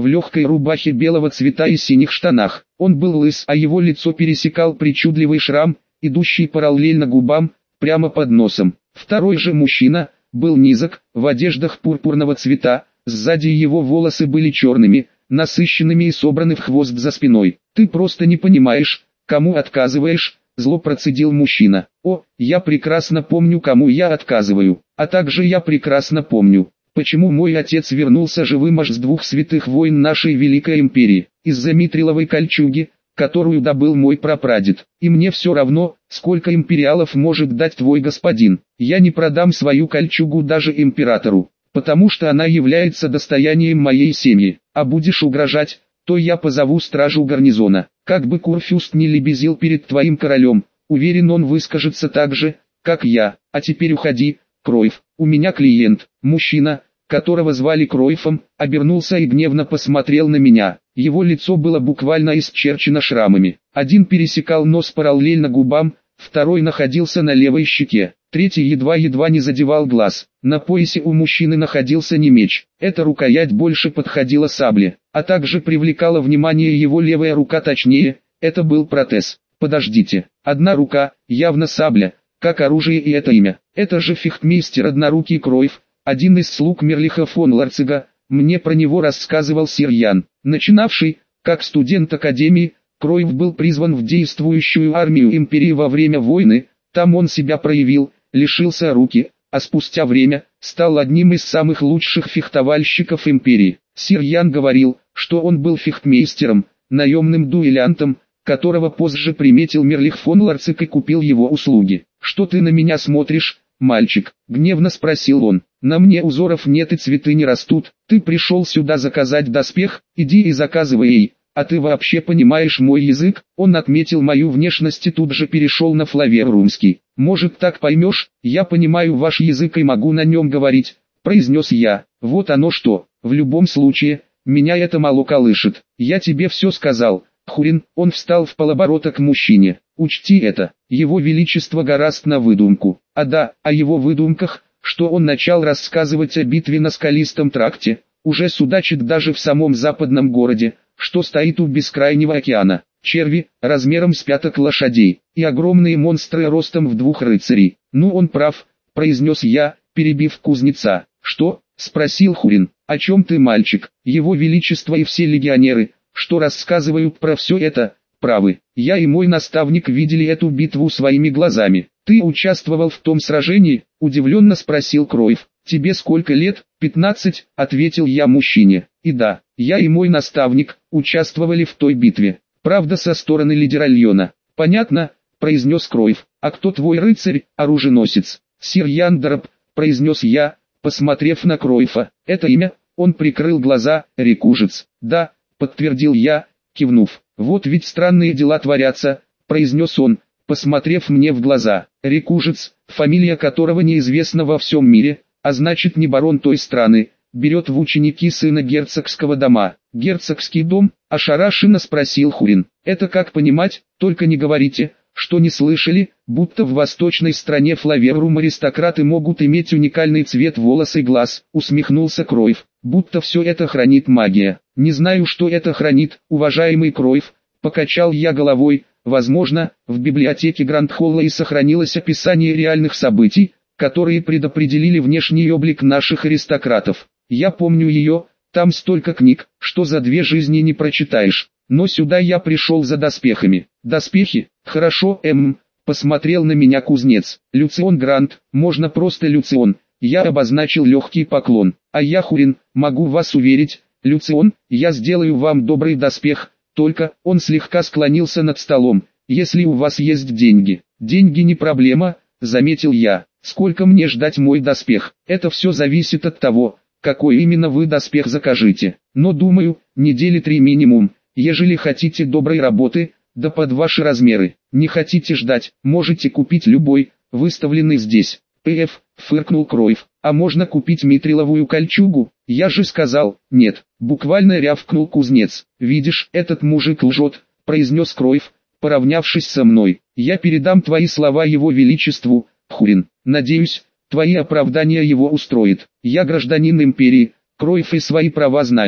в легкой рубахе белого цвета и синих штанах. Он был лыс, а его лицо пересекал причудливый шрам, идущий параллельно губам, прямо под носом. Второй же мужчина был низок, в одеждах пурпурного цвета, сзади его волосы были черными, насыщенными и собраны в хвост за спиной. «Ты просто не понимаешь, кому отказываешь», — зло процедил мужчина. «О, я прекрасно помню, кому я отказываю, а также я прекрасно помню, почему мой отец вернулся живым аж с двух святых войн нашей Великой Империи, из-за митриловой кольчуги, которую добыл мой прапрадед. И мне все равно, сколько империалов может дать твой господин. Я не продам свою кольчугу даже императору, потому что она является достоянием моей семьи. А будешь угрожать, то я позову стражу гарнизона. Как бы Курфюст не лебезил перед твоим королем, уверен, он выскажется так же, как я. А теперь уходи, Кройф, у меня клиент». Мужчина, которого звали Кройфом, обернулся и гневно посмотрел на меня. Его лицо было буквально исчерчено шрамами. Один пересекал нос параллельно губам, второй находился на левой щеке, третий едва-едва не задевал глаз. На поясе у мужчины находился не меч, эта рукоять больше подходила сабле, а также привлекала внимание его левая рука, точнее, это был протез. Подождите, одна рука, явно сабля, как оружие, и это имя. Это же фехтмейстер однорукий Кройф, один из слуг Мерлиха фон Ларцига. Мне про него рассказывал сир Ян. Начинавший, как студент академии, Кройф был призван в действующую армию империи во время войны, там он себя проявил, лишился руки, а спустя время, стал одним из самых лучших фехтовальщиков империи. Сир Ян говорил, что он был фехтмейстером, наемным дуэлянтом, которого позже приметил Мерлих фон Ларцик и купил его услуги. «Что ты на меня смотришь, мальчик?» — гневно спросил он. «На мне узоров нет и цветы не растут. Ты пришел сюда заказать доспех, иди и заказывай ей. А ты вообще понимаешь мой язык?» Он отметил мою внешность и тут же перешел на флаверумский. «Может, так поймешь, я понимаю ваш язык и могу на нем говорить», — произнес я. «Вот оно что, в любом случае, меня это мало колышет. Я тебе все сказал, Хурин». Он встал в полоборота к мужчине. «Учти это, его величество гораст на выдумку. А да, о его выдумках, что он начал рассказывать о битве на скалистом тракте, уже судачит даже в самом западном городе, что стоит у бескрайнего океана. Черви, размером с пяток лошадей, и огромные монстры ростом в двух рыцарей. Ну он прав», — произнес я, перебив кузнеца. «Что?» — спросил Хурин. «О чем ты, мальчик? Его величество и все легионеры, что рассказывают про все это, правы. Я и мой наставник видели эту битву своими глазами». «Ты участвовал в том сражении?» — удивленно спросил Кройф. «Тебе сколько лет?» «Пятнадцать», — ответил я мужчине. «И да, я и мой наставник участвовали в той битве. Правда, со стороны лидера Льона». «Понятно», — произнес Кройф. «А кто твой рыцарь, оруженосец?» «Сир Яндероб», — произнес я, посмотрев на Кройфа. «Это имя?» Он прикрыл глаза. «Рекужец». «Да», — подтвердил я, кивнув. «Вот ведь странные дела творятся», — произнес он, посмотрев мне в глаза. «Рекужец, фамилия которого неизвестна во всем мире, а значит не барон той страны, берет в ученики сына герцогского дома». «Герцогский дом?» — ошарашенно спросил Хурин. «Это как понимать? Только не говорите, что не слышали, будто в восточной стране Флаверум аристократы могут иметь уникальный цвет волос и глаз», — усмехнулся Кройф. «Будто все это хранит магия». «Не знаю, что это хранит, уважаемый Кройф», — покачал я головой. «Возможно, в библиотеке Гранд-Холла и сохранилось описание реальных событий, которые предопределили внешний облик наших аристократов. Я помню ее, там столько книг, что за две жизни не прочитаешь. Но сюда я пришел за доспехами». «Доспехи? Хорошо, эм...» — посмотрел на меня кузнец. «Люцион Грант, можно просто Люцион». Я обозначил легкий поклон. «А я Хурин, могу вас уверить, Люцион, я сделаю вам добрый доспех, только...» Он слегка склонился над столом. «Если у вас есть деньги». «Деньги не проблема», — заметил я. «Сколько мне ждать мой доспех? Это все зависит от того, какой именно вы доспех закажете. Но думаю, недели три минимум, ежели хотите доброй работы, да под ваши размеры. Не хотите ждать, можете купить любой, выставленный здесь». «Пф», — фыркнул Кройф. «А можно купить митриловую кольчугу?» «Я же сказал, нет», — буквально рявкнул кузнец. «Видишь, этот мужик лжет», — произнес Кройф, поравнявшись со мной. «Я передам твои слова его величеству, Хурин. Надеюсь, твои оправдания его устроит. Я гражданин империи, Кройф, и свои права знаю.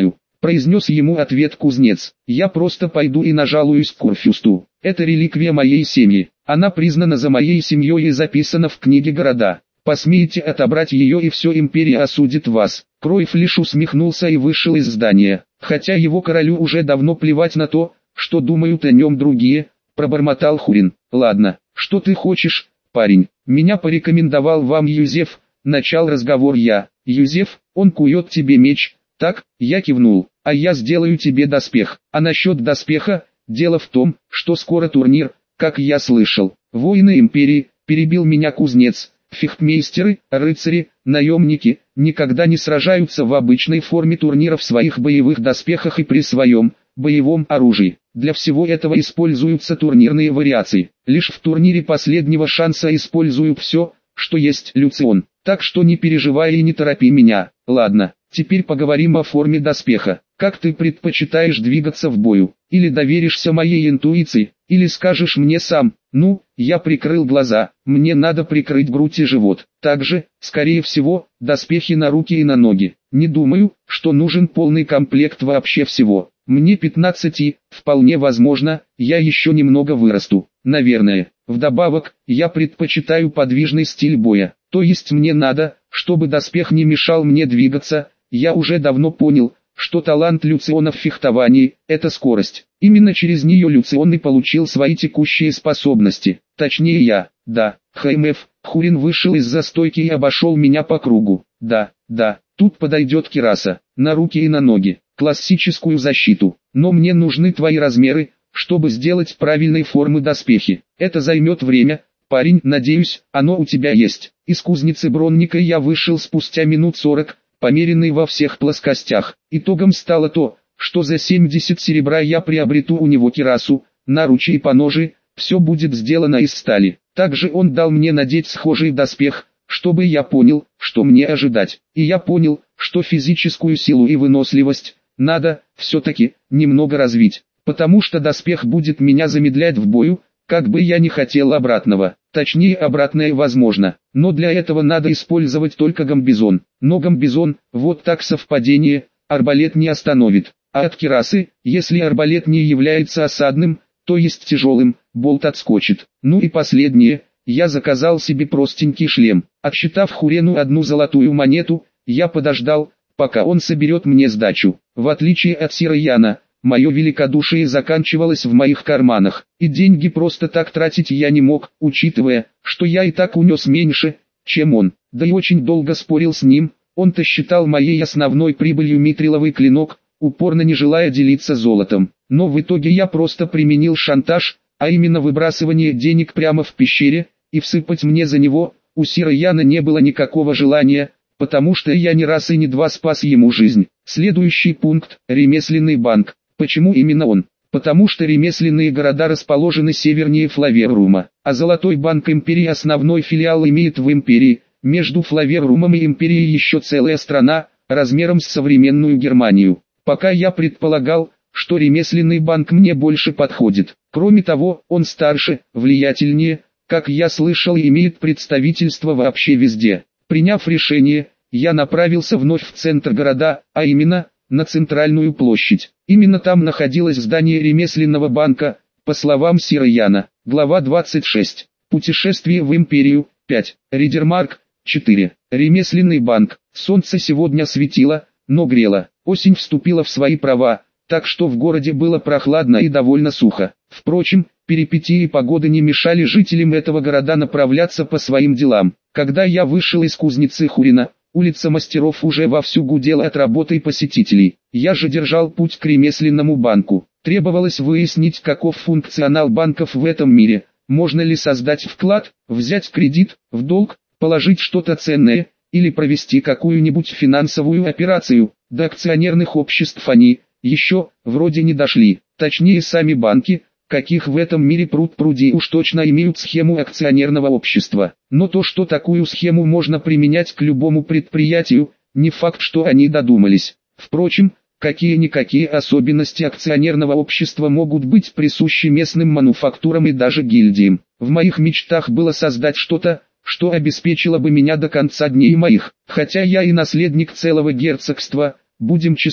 произнес ему ответ кузнец. Я просто пойду и нажалуюсь Курфюсту. Это реликвия моей семьи. Она признана за моей семьей и записана в книге города. Посмеете отобрать ее, и все империя осудит вас. Кройф лишь усмехнулся и вышел из здания. Хотя его королю уже давно плевать на то, что думают о нем другие, пробормотал Хурин. Ладно, что ты хочешь, парень? Меня порекомендовал вам Юзеф, начал разговор я. Юзеф, он кует тебе меч, так? Я кивнул. А я сделаю тебе доспех. А насчет доспеха, дело в том, что скоро турнир, как я слышал. Воины империи, перебил меня кузнец. Фехтмейстеры, рыцари, наемники, никогда не сражаются в обычной форме турнира в своих боевых доспехах и при своем боевом оружии. Для всего этого используются турнирные вариации. Лишь в турнире последнего шанса использую все, что есть Люцион. Так что не переживай и не торопи меня. Ладно, теперь поговорим о форме доспеха. Как ты предпочитаешь двигаться в бою? Или доверишься моей интуиции, или скажешь мне сам? Ну, я прикрыл глаза, мне надо прикрыть грудь и живот. Также, скорее всего, доспехи на руки и на ноги. Не думаю, что нужен полный комплект вообще всего. Мне пятнадцать и, вполне возможно, я еще немного вырасту, наверное. Вдобавок, я предпочитаю подвижный стиль боя. То есть мне надо, чтобы доспех не мешал мне двигаться. Я уже давно понял, что талант Люциона в фехтовании – это скорость. Именно через нее Люцион и получил свои текущие способности. Точнее я, да, ХМФ. Хурин вышел из застойки и обошел меня по кругу. Да, да, тут подойдет кираса, на руки и на ноги, классическую защиту. Но мне нужны твои размеры, чтобы сделать правильной формы доспехи. Это займет время, парень, надеюсь, оно у тебя есть. Из кузницы Бронника я вышел спустя минут сорок, померенный во всех плоскостях. Итогом стало то, что за семьдесят серебра я приобрету у него кирасу, наручи и поножи, все будет сделано из стали. Также он дал мне надеть схожий доспех, чтобы я понял, что мне ожидать. И я понял, что физическую силу и выносливость надо, все-таки, немного развить. Потому что доспех будет меня замедлять в бою, как бы я ни хотел обратного. Точнее, обратное возможно, но для этого надо использовать только гамбизон. Но гамбизон, вот так совпадение, арбалет не остановит. А от кирасы, если арбалет не является осадным, то есть тяжелым, болт отскочит. Ну и последнее, я заказал себе простенький шлем. Отсчитав Хурену одну золотую монету, я подождал, пока он соберет мне сдачу. В отличие от Сирояна, мое великодушие заканчивалось в моих карманах, и деньги просто так тратить я не мог, учитывая, что я и так унес меньше, чем он. Да и очень долго спорил с ним, он-то считал моей основной прибылью митриловый клинок, упорно не желая делиться золотом. Но в итоге я просто применил шантаж, а именно выбрасывание денег прямо в пещере, и всыпать мне за него, у Сирояна не было никакого желания, потому что я ни раз и не два спас ему жизнь. Следующий пункт – ремесленный банк. Почему именно он? Потому что ремесленные города расположены севернее Флаверрума, а Золотой банк империи основной филиал имеет в империи. Между Флаверрумом и империей еще целая страна, размером с современную Германию. Пока я предполагал, что ремесленный банк мне больше подходит. Кроме того, он старше, влиятельнее, как я слышал, и имеет представительство вообще везде. Приняв решение, я направился вновь в центр города, а именно, на центральную площадь. Именно там находилось здание ремесленного банка, по словам Сирояна. Глава двадцать шесть. Путешествие в империю. пять. Ридермарк. четыре. Ремесленный банк. Солнце сегодня светило, но грело. Осень вступила в свои права, так что в городе было прохладно и довольно сухо. Впрочем, перипетии погоды не мешали жителям этого города направляться по своим делам. Когда я вышел из кузницы Хурина, улица Мастеров уже вовсю гудела от работы посетителей. Я же держал путь к ремесленному банку. Требовалось выяснить, каков функционал банков в этом мире. Можно ли создать вклад, взять кредит, в долг, положить что-то ценное, или провести какую-нибудь финансовую операцию. До акционерных обществ они, еще, вроде не дошли. Точнее, сами банки, каких в этом мире пруд-пруди, уж точно имеют схему акционерного общества. Но то, что такую схему можно применять к любому предприятию, не факт, что они додумались. Впрочем, какие-никакие особенности акционерного общества могут быть присущи местным мануфактурам и даже гильдиям. В моих мечтах было создать что-то, что обеспечило бы меня до конца дней моих. Хотя я и наследник целого герцогства, будем честны,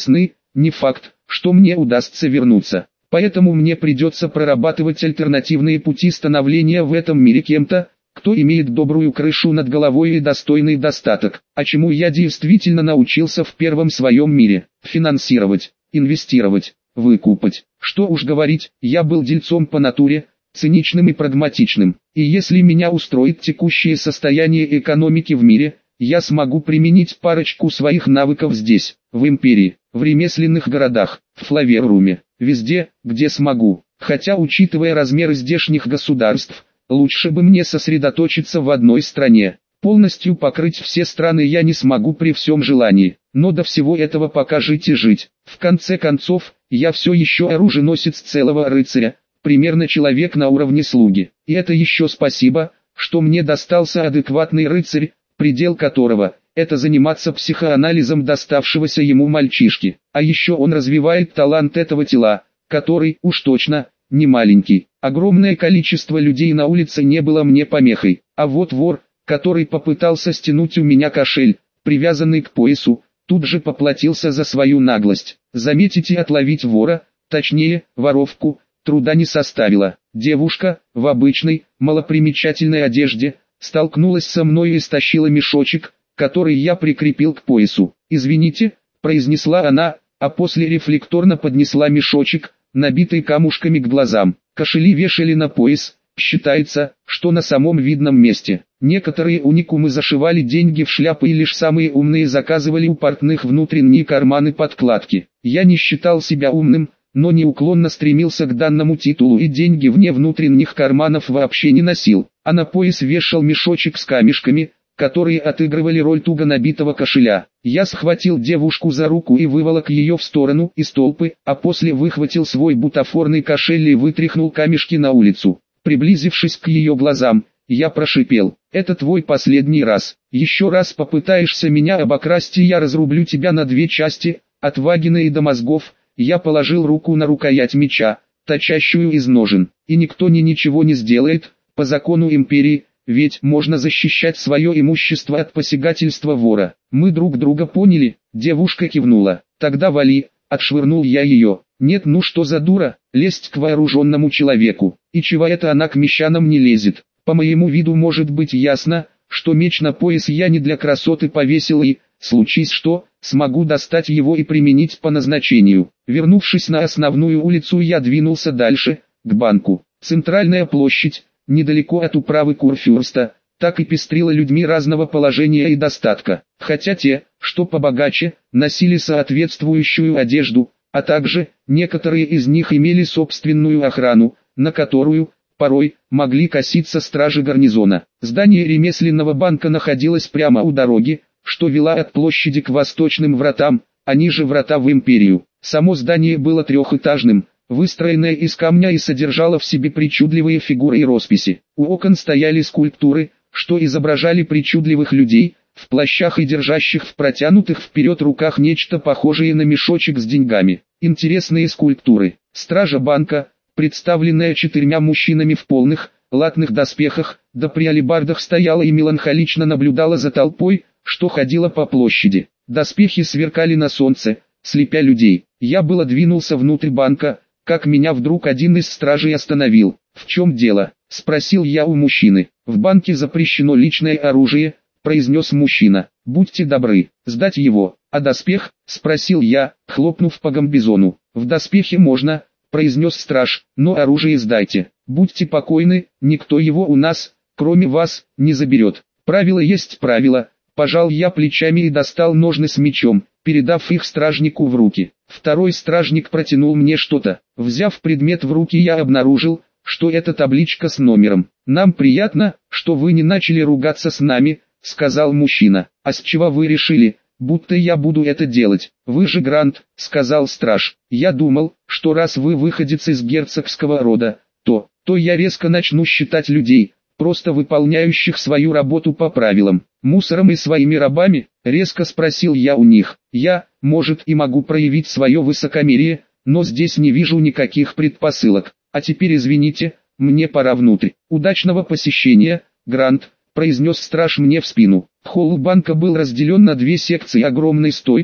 не факт, что мне удастся вернуться. Поэтому мне придется прорабатывать альтернативные пути становления в этом мире кем-то, кто имеет добрую крышу над головой и достойный достаток, а чему я действительно научился в первом своем мире – финансировать, инвестировать, выкупать. Что уж говорить, я был дельцом по натуре, циничным и прагматичным, и если меня устроит текущее состояние экономики в мире, я смогу применить парочку своих навыков здесь, в империи, в ремесленных городах, в Флаверруме, везде, где смогу. Хотя, учитывая размеры здешних государств, лучше бы мне сосредоточиться в одной стране. Полностью покрыть все страны я не смогу при всем желании, но до всего этого пока жить и жить. В конце концов, я все еще оруженосец целого рыцаря, примерно человек на уровне слуги. И это еще спасибо, что мне достался адекватный рыцарь, предел которого – это заниматься психоанализом доставшегося ему мальчишки. А еще он развивает талант этого тела, который, уж точно, не маленький. Огромное количество людей на улице не было мне помехой. А вот вор, который попытался стянуть у меня кошель, привязанный к поясу, тут же поплатился за свою наглость. Заметить и отловить вора, точнее, воровку, труда не составило. Девушка, в обычной, малопримечательной одежде, столкнулась со мной и стащила мешочек, который я прикрепил к поясу. «Извините», — произнесла она, а после рефлекторно поднесла мешочек, набитый камушками, к глазам. Кошели вешали на пояс, считается, что на самом видном месте. Некоторые уникумы зашивали деньги в шляпы и лишь самые умные заказывали у портных внутренние карманы-подкладки. Я не считал себя умным, но неуклонно стремился к данному титулу и деньги вне внутренних карманов вообще не носил, а на пояс вешал мешочек с камешками, которые отыгрывали роль туго набитого кошеля. Я схватил девушку за руку и выволок ее в сторону из толпы, а после выхватил свой бутафорный кошель и вытряхнул камешки на улицу. Приблизившись к ее глазам, я прошипел: «Это твой последний раз. Еще раз попытаешься меня обокрасть, и я разрублю тебя на две части, от вагины и до мозгов». Я положил руку на рукоять меча, торчащую из ножен, и никто ни ничего не сделает, по закону империи, ведь можно защищать свое имущество от посягательства вора. Мы друг друга поняли, девушка кивнула. Тогда вали, отшвырнул я ее. Нет, ну что за дура, лезть к вооруженному человеку, и чего это она к мещанам не лезет? По моему виду может быть ясно, что меч на пояс я не для красоты повесил и, случись что, смогу достать его и применить по назначению. Вернувшись на основную улицу, я двинулся дальше, к банку. Центральная площадь, недалеко от управы Курфюрста, так и пестрила людьми разного положения и достатка, хотя те, что побогаче, носили соответствующую одежду, а также, некоторые из них имели собственную охрану, на которую, порой, могли коситься стражи гарнизона. Здание ремесленного банка находилось прямо у дороги, что вела от площади к восточным вратам, а ниже врата в империю. Само здание было трехэтажным, выстроенное из камня и содержало в себе причудливые фигуры и росписи. У окон стояли скульптуры, что изображали причудливых людей, в плащах и держащих в протянутых вперед руках нечто похожее на мешочек с деньгами. Интересные скульптуры. Стража банка, представленная четырьмя мужчинами в полных, латных доспехах, да при алебардах, стояла и меланхолично наблюдала за толпой, что ходила по площади. Доспехи сверкали на солнце, слепя людей. Я было двинулся внутрь банка, как меня вдруг один из стражей остановил. «В чем дело?» – спросил я у мужчины. «В банке запрещено личное оружие», – произнес мужчина. «Будьте добры, сдать его». «А доспех?» – спросил я, хлопнув по гамбизону. «В доспехе можно», – произнес страж, – «но оружие сдайте. Будьте покойны, никто его у нас, кроме вас, не заберет». «Правило есть правило». Пожал я плечами и достал ножны с мечом, передав их стражнику в руки. Второй стражник протянул мне что-то. Взяв предмет в руки, я обнаружил, что это табличка с номером. «Нам приятно, что вы не начали ругаться с нами», — сказал мужчина. «А с чего вы решили, будто я буду это делать? Вы же Грант», — сказал страж. «Я думал, что раз вы выходец из герцогского рода, то, то я резко начну считать людей, просто выполняющих свою работу по правилам, мусором и своими рабами», — резко спросил я у них. «Я, может, и могу проявить свое высокомерие, но здесь не вижу никаких предпосылок. А теперь извините, мне пора внутрь. Удачного посещения, Грант», — произнес страж мне в спину. Холл банка был разделен на две секции огромной стойкой,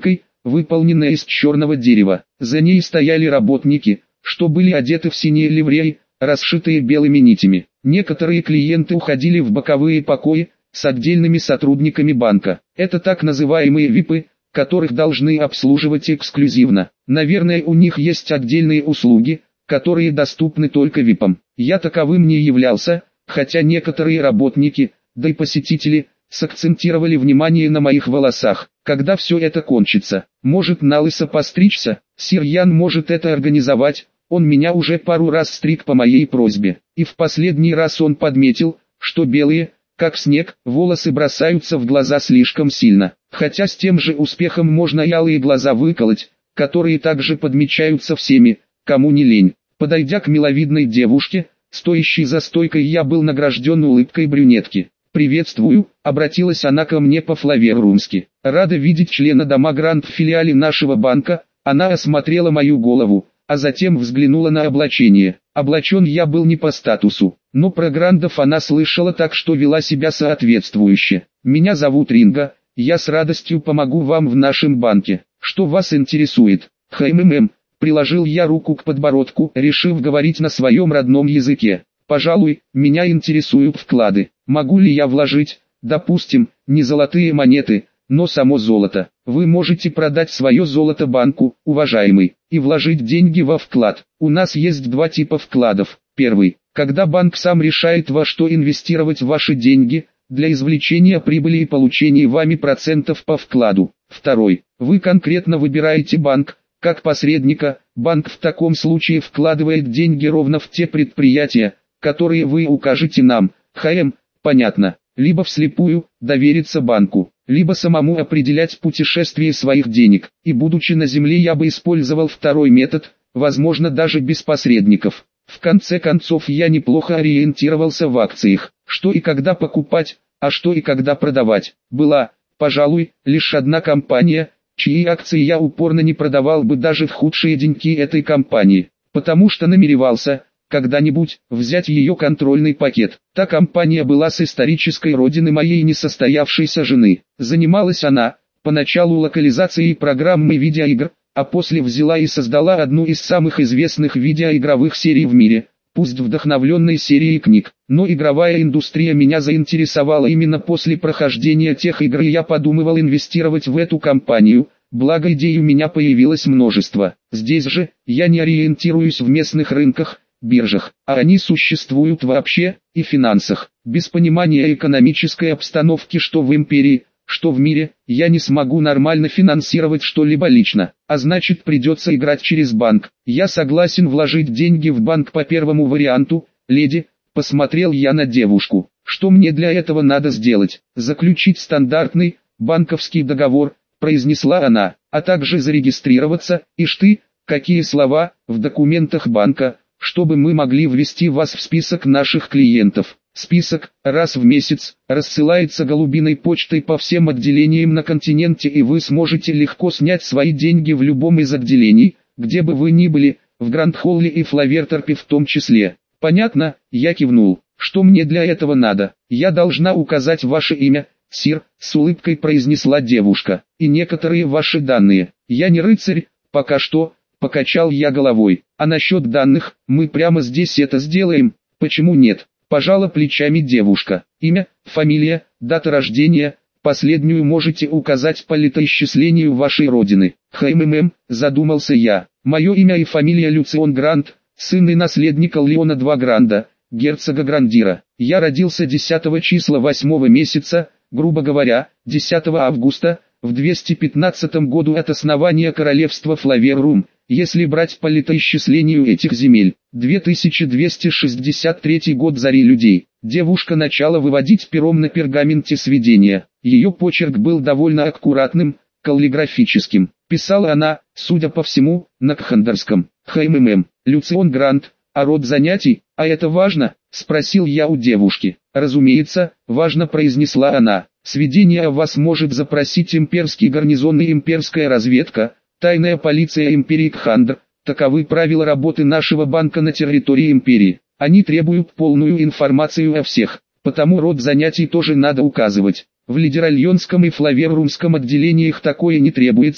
выполненная из черного дерева. За ней стояли работники, что были одеты в синие ливреи, расшитые белыми нитями. Некоторые клиенты уходили в боковые покои с отдельными сотрудниками банка. Это так называемые випы, которых должны обслуживать эксклюзивно. Наверное, у них есть отдельные услуги, которые доступны только випам. Я таковым не являлся, хотя некоторые работники, да и посетители, сакцентировали внимание на моих волосах. Когда все это кончится, может на лысо постричься, сир Ян может это организовать, он меня уже пару раз стриг по моей просьбе. И в последний раз он подметил, что белые, как снег, волосы бросаются в глаза слишком сильно. Хотя с тем же успехом можно и алые глаза выколоть, которые также подмечаются всеми, кому не лень. Подойдя к миловидной девушке, стоящей за стойкой, я был награжден улыбкой брюнетки. «Приветствую», — обратилась она ко мне по-флаверумски. «Рада видеть члена дома Грант в филиале нашего банка». Она осмотрела мою голову, а затем взглянула на облачение. Облачен я был не по статусу, но про Грандов она слышала, так что вела себя соответствующе. «Меня зовут Ринга, я с радостью помогу вам в нашем банке. Что вас интересует?» «Хмм», приложил я руку к подбородку, решив говорить на своем родном языке. «Пожалуй, меня интересуют вклады. Могу ли я вложить, допустим, не золотые монеты, но само золото? Вы можете продать свое золото банку, уважаемый, и вложить деньги во вклад. У нас есть два типа вкладов. Первый, когда банк сам решает, во что инвестировать ваши деньги, для извлечения прибыли и получения вами процентов по вкладу. Второй, вы конкретно выбираете банк, как посредника. Банк в таком случае вкладывает деньги ровно в те предприятия, которые вы укажете нам. ХМ, понятно. Либо вслепую довериться банку, либо самому определять путешествие своих денег. И будучи на земле, я бы использовал второй метод, возможно даже без посредников. В конце концов, я неплохо ориентировался в акциях. Что и когда покупать, а что и когда продавать. Была, пожалуй, лишь одна компания, чьи акции я упорно не продавал бы даже в худшие деньки этой компании, потому что намеревался когда-нибудь взять ее контрольный пакет. Та компания была с исторической родины моей несостоявшейся жены. Занималась она, поначалу локализацией программы видеоигр, а после взяла и создала одну из самых известных видеоигровых серий в мире, пусть вдохновленной серией книг. Но игровая индустрия меня заинтересовала именно после прохождения тех игр, и я подумывал инвестировать в эту компанию. Благо идей у меня появилось множество. Здесь же, я не ориентируюсь в местных рынках, биржах, а они существуют вообще, и финансах. Без понимания экономической обстановки что в империи, что в мире, я не смогу нормально финансировать что-либо лично, а значит придется играть через банк. Я согласен вложить деньги в банк по первому варианту, леди, посмотрел я на девушку. Что мне для этого надо сделать? Заключить стандартный, банковский договор, произнесла она, а также зарегистрироваться. Ишь ты, какие слова, в документах банка, чтобы мы могли ввести вас в список наших клиентов. Список, раз в месяц, рассылается голубиной почтой по всем отделениям на континенте, и вы сможете легко снять свои деньги в любом из отделений, где бы вы ни были, в Гранд-Холле и Флаверторпе в том числе. Понятно, я кивнул. Что мне для этого надо? Я должна указать ваше имя, сир, с улыбкой произнесла девушка, и некоторые ваши данные. Я не рыцарь, пока что. Покачал я головой. А насчет данных, мы прямо здесь это сделаем. Почему нет? Пожала плечами девушка. Имя, фамилия, дата рождения, последнюю можете указать по летоисчислению вашей родины. Хмм, задумался я. Мое имя и фамилия Люцион Грант, сын и наследник Леона два Гранда, герцога Грандира. Я родился десятого числа восьмого месяца, грубо говоря, десятого августа, в двести пятнадцатом году от основания королевства Флаверум. Если брать по летоисчислению этих земель, две тысячи двести шестьдесят третий год зари людей. Девушка начала выводить пером на пергаменте сведения. Ее почерк был довольно аккуратным, каллиграфическим. Писала она, судя по всему, на кхандерском. Хмм, Люцион Грант, а род занятий, а это важно? Спросил я у девушки. Разумеется, важно, произнесла она. Сведения о вас может запросить имперский гарнизон и имперская разведка, тайная полиция империи Кхандр. Таковы правила работы нашего банка на территории империи. Они требуют полную информацию о всех, потому род занятий тоже надо указывать. В Лидеральонском и Флаверумском отделениях такое не требуется,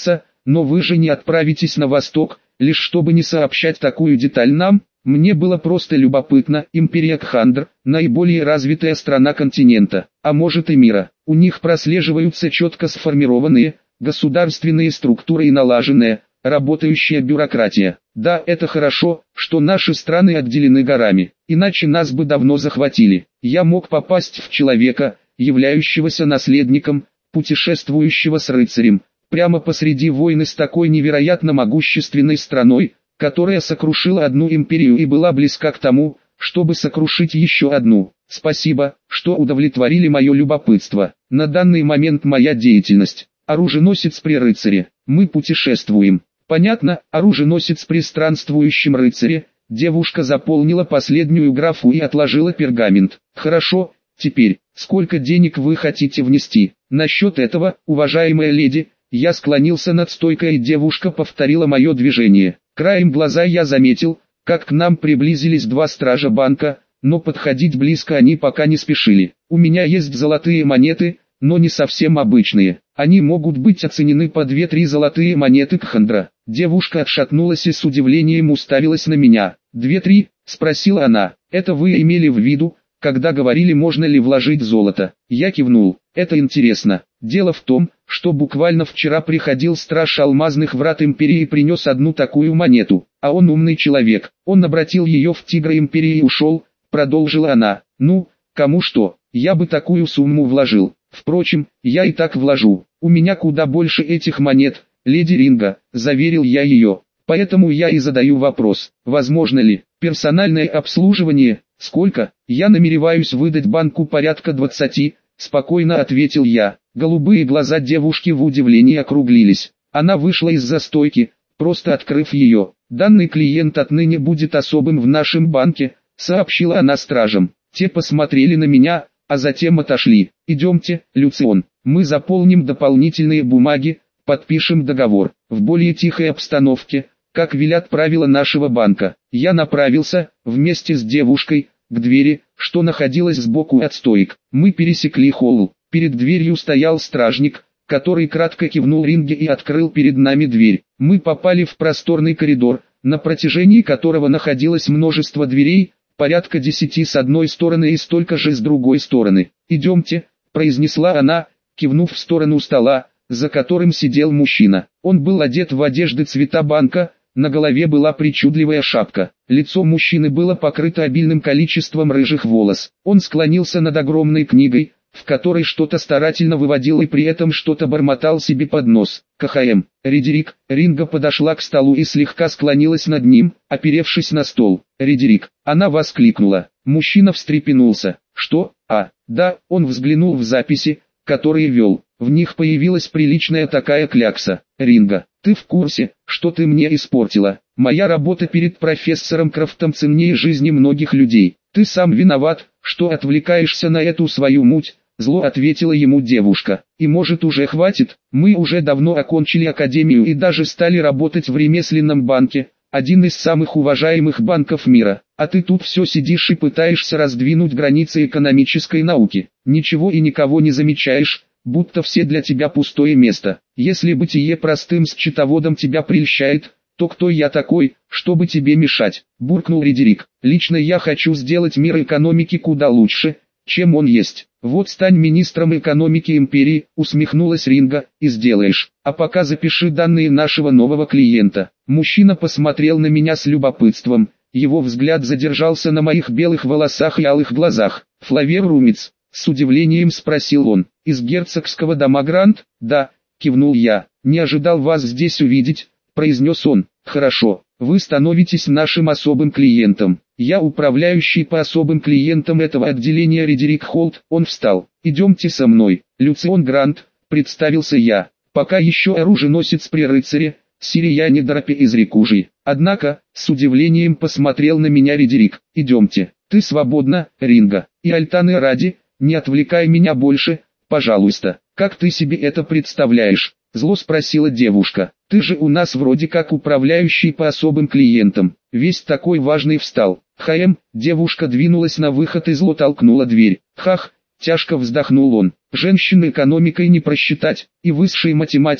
но вы же не отправитесь на восток, лишь чтобы не сообщать такую деталь нам? Мне было просто любопытно. Империя Кхандр – наиболее развитая страна континента, а может и мира. У них прослеживаются четко сформированные, государственные структуры и налаженная, работающая бюрократия. Да, это хорошо, что наши страны отделены горами, иначе нас бы давно захватили. Я мог попасть в человека, являющегося наследником, путешествующего с рыцарем, прямо посреди войны с такой невероятно могущественной страной, которая сокрушила одну империю и была близка к тому, чтобы сокрушить еще одну. Спасибо, что удовлетворили мое любопытство. На данный момент моя деятельность – оруженосец при рыцаре. Мы путешествуем. Понятно, оруженосец при странствующем рыцаре. Девушка заполнила последнюю графу и отложила пергамент. Хорошо, теперь, сколько денег вы хотите внести? Насчет этого, уважаемая леди, я склонился над стойкой, и девушка повторила мое движение. Краем глаза я заметил, как к нам приблизились два стража банка, но подходить близко они пока не спешили. У меня есть золотые монеты, но не совсем обычные. Они могут быть оценены по две-три золотые монеты Кхандра. Девушка отшатнулась и с удивлением уставилась на меня. «Две-три?» – спросила она. «Это вы имели в виду, когда говорили, можно ли вложить золото?» Я кивнул. «Это интересно. Дело в том, что буквально вчера приходил страж алмазных врат империи и принес одну такую монету. А он умный человек. Он обратил ее в тигра империи и ушел», – продолжила она. «Ну, кому что, я бы такую сумму вложил. Впрочем, я и так вложу. У меня куда больше этих монет, леди Ринга», – заверил я ее. «Поэтому я и задаю вопрос, возможно ли персональное обслуживание? Сколько? Я намереваюсь выдать банку порядка двадцати», – спокойно ответил я. Голубые глаза девушки в удивлении округлились. Она вышла из-за стойки, просто открыв ее. «Данный клиент отныне будет особым в нашем банке», – сообщила она стражам. Те посмотрели на меня, а затем отошли. «Идемте, Люцион, мы заполним дополнительные бумаги, подпишем договор». В более тихой обстановке, как велят правила нашего банка, я направился, вместе с девушкой, к двери, что находилась сбоку от стоек. Мы пересекли холл. Перед дверью стоял стражник, который кратко кивнул Ринге и открыл перед нами дверь. Мы попали в просторный коридор, на протяжении которого находилось множество дверей, порядка десяти с одной стороны и столько же с другой стороны. «Идемте», – произнесла она, кивнув в сторону стола, за которым сидел мужчина. Он был одет в одежды цвета банка, на голове была причудливая шапка. Лицо мужчины было покрыто обильным количеством рыжих волос. Он склонился над огромной книгой, в которой что-то старательно выводил и при этом что-то бормотал себе под нос. «КХМ, Ридерик». Ринга подошла к столу и слегка склонилась над ним, оперевшись на стол. «Ридерик», она воскликнула. Мужчина встрепенулся. «Что? А, да», он взглянул в записи, которые вел. В них появилась приличная такая клякса. «Ринга, ты в курсе, что ты мне испортила? Моя работа перед профессором Крафтом ценнее жизни многих людей. Ты сам виноват, что отвлекаешься на эту свою муть», зло ответила ему девушка. «И может уже хватит? Мы уже давно окончили академию и даже стали работать в ремесленном банке, один из самых уважаемых банков мира. А ты тут все сидишь и пытаешься раздвинуть границы экономической науки. Ничего и никого не замечаешь, будто все для тебя пустое место. Если бытие простым счетоводом тебя прельщает, то кто я такой, чтобы тебе мешать?» буркнул Ридерик. «Лично я хочу сделать мир экономики куда лучше, чем он есть. Вот стань министром экономики империи», усмехнулась Ринга, — «и сделаешь. А пока запиши данные нашего нового клиента». Мужчина посмотрел на меня с любопытством, его взгляд задержался на моих белых волосах и алых глазах. «Флавер Румиц?» — с удивлением спросил он. «Из герцогского дома Грант?» «Да», — кивнул я. «Не ожидал вас здесь увидеть», — произнес он. «Хорошо, вы становитесь нашим особым клиентом. Я управляющий по особым клиентам этого отделения Ридерик Холт». Он встал. «Идемте со мной». «Люцион Грант», — представился я. «Пока еще оруженосец при рыцаре, Сирияне Драпе из Рикужи». Однако, с удивлением посмотрел на меня Ридерик. «Идемте. Ты свободна, Ринга. И Альтаны ради, не отвлекай меня больше, пожалуйста». «Как ты себе это представляешь?» — зло спросила девушка. «Ты же у нас вроде как управляющий по особым клиентам». Весь такой важный встал. «ХМ», девушка двинулась на выход и зло толкнула дверь. «Хах», тяжко вздохнул он. «Женщин экономикой не просчитать, и высшей математикой»,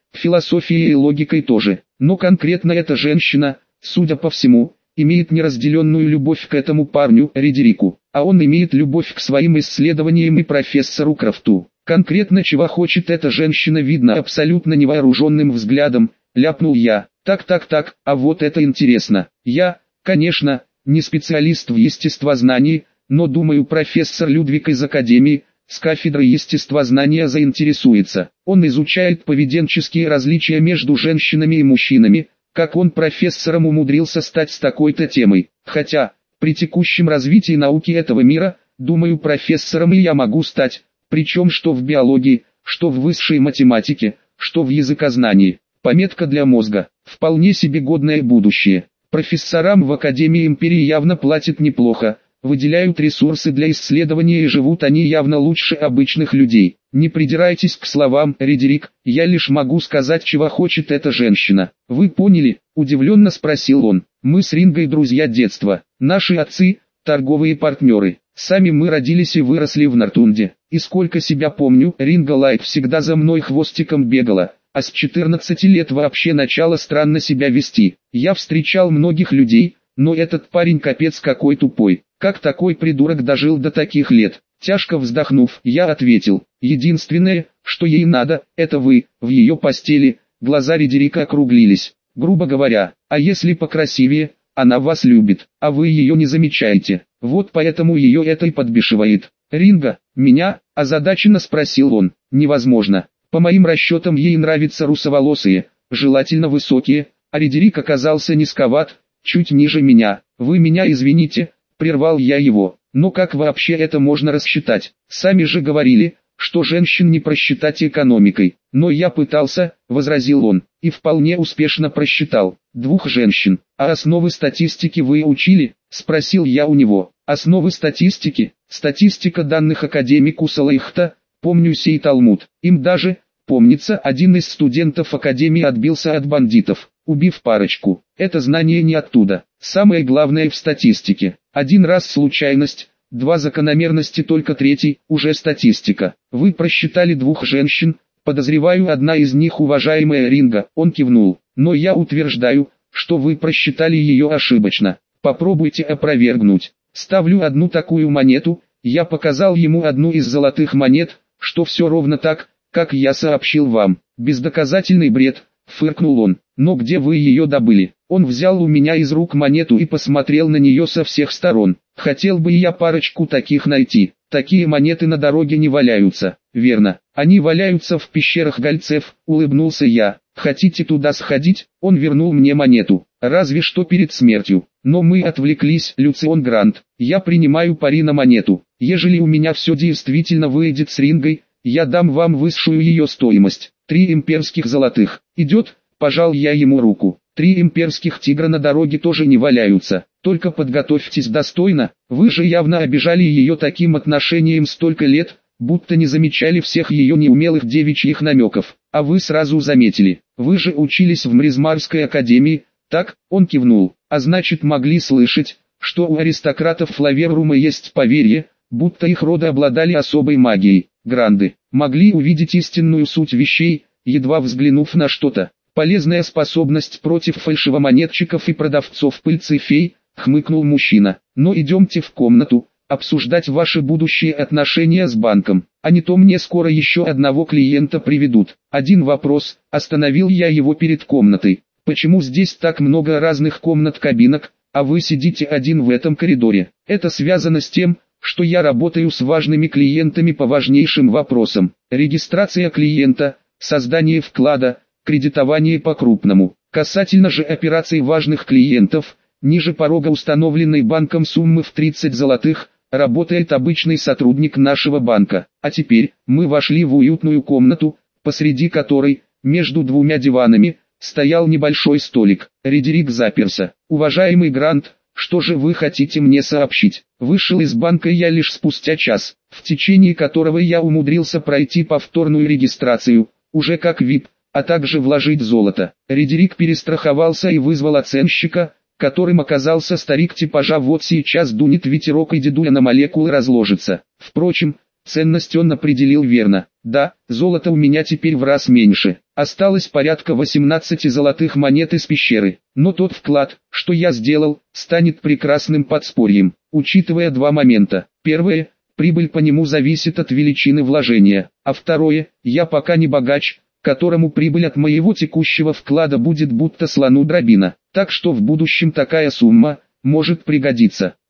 философией и логикой тоже. Но конкретно эта женщина, судя по всему, имеет неразделенную любовь к этому парню, Редерику, а он имеет любовь к своим исследованиям и профессору Крафту. Конкретно чего хочет эта женщина видно абсолютно невооруженным взглядом, ляпнул я. Так-так-так, а вот это интересно. Я, конечно, не специалист в естествознании, но думаю, профессор Людвиг из Академии, с кафедры естествознания заинтересуется. Он изучает поведенческие различия между женщинами и мужчинами, как он профессором умудрился стать с такой-то темой. Хотя, при текущем развитии науки этого мира, думаю, профессором и я могу стать, причем что в биологии, что в высшей математике, что в языкознании. Пометка для мозга. Вполне себе годное будущее. Профессорам в Академии Империи явно платят неплохо, выделяют ресурсы для исследования и живут они явно лучше обычных людей. Не придирайтесь к словам, Редерик, я лишь могу сказать, чего хочет эта женщина. Вы поняли? Удивленно спросил он. Мы с Рингой друзья детства. Наши отцы – торговые партнеры. Сами мы родились и выросли в Нортунде. И сколько себя помню, Ринга Лайт всегда за мной хвостиком бегала. А с четырнадцати лет вообще начала странно себя вести. Я встречал многих людей, но этот парень капец какой тупой. Как такой придурок дожил до таких лет? Тяжко вздохнув, я ответил. Единственное, что ей надо, это вы, в ее постели. Глаза Редерика округлились. Грубо говоря, а если покрасивее, она вас любит, а вы ее не замечаете. Вот поэтому ее это и подбешивает. Ринга, меня, озадаченно спросил он. Невозможно. По моим расчетам ей нравятся русоволосые, желательно высокие, а Редерик оказался низковат, чуть ниже меня. Вы меня извините, прервал я его, но как вообще это можно рассчитать? Сами же говорили, что женщин не просчитать экономикой. Но я пытался, возразил он, и вполне успешно просчитал. Двух женщин. А основы статистики вы учили? Спросил я у него. Основы статистики? Статистика данных академикуса Лейхта. Помню сей Талмуд. Им даже, помнится, один из студентов Академии отбился от бандитов, убив парочку. Это знание не оттуда. Самое главное в статистике. Один раз случайность, два закономерности, только третий, уже статистика. Вы просчитали двух женщин, подозреваю, одна из них уважаемая Ринга. Он кивнул. Но я утверждаю, что вы просчитали ее ошибочно. Попробуйте опровергнуть. Ставлю одну такую монету. Я показал ему одну из золотых монет, что все ровно так, как я сообщил вам. Бездоказательный бред, фыркнул он. Но где вы ее добыли? Он взял у меня из рук монету и посмотрел на нее со всех сторон. Хотел бы я парочку таких найти. Такие монеты на дороге не валяются. Верно, они валяются в пещерах гольцев, улыбнулся я. Хотите туда сходить? Он вернул мне монету. Разве что перед смертью. Но мы отвлеклись, Люцион Грант. Я принимаю пари на монету. Ежели у меня все действительно выйдет с Рингой, я дам вам высшую ее стоимость. Три имперских золотых. Идет? Пожал я ему руку. Три имперских тигра на дороге тоже не валяются. Только подготовьтесь достойно. Вы же явно обижали ее таким отношением столько лет, будто не замечали всех ее неумелых девичьих намеков. А вы сразу заметили. Вы же учились в Мризмарской академии, так? Он кивнул. А значит, могли слышать, что у аристократов Флаверрума есть поверье, будто их роды обладали особой магией. Гранды могли увидеть истинную суть вещей, едва взглянув на что-то. Полезная способность против фальшивомонетчиков и продавцов пыльцы фей, хмыкнул мужчина. Но идемте в комнату, обсуждать ваши будущие отношения с банком, а не то мне скоро еще одного клиента приведут. Один вопрос, остановил я его перед комнатой. Почему здесь так много разных комнат-кабинок, а вы сидите один в этом коридоре? Это связано с тем, что я работаю с важными клиентами по важнейшим вопросам. Регистрация клиента, создание вклада, кредитование по-крупному. Касательно же операций важных клиентов, ниже порога установленной банком суммы в тридцать золотых, работает обычный сотрудник нашего банка. А теперь, мы вошли в уютную комнату, посреди которой, между двумя диванами, стоял небольшой столик. Редерик заперся. Уважаемый Грант, что же вы хотите мне сообщить? Вышел из банка я лишь спустя час, в течение которого я умудрился пройти повторную регистрацию, уже как вип, а также вложить золото. Редерик перестраховался и вызвал оценщика, которым оказался старик типажа «вот сейчас дунет ветерок и дедуля на молекулы разложится». Впрочем, Ценность он определил верно. Да, золота у меня теперь в раз меньше. Осталось порядка восемнадцати золотых монет из пещеры. Но тот вклад, что я сделал, станет прекрасным подспорьем, учитывая два момента. Первое, прибыль по нему зависит от величины вложения. А второе, я пока не богач, которому прибыль от моего текущего вклада будет будто слону дробина. Так что в будущем такая сумма может пригодиться.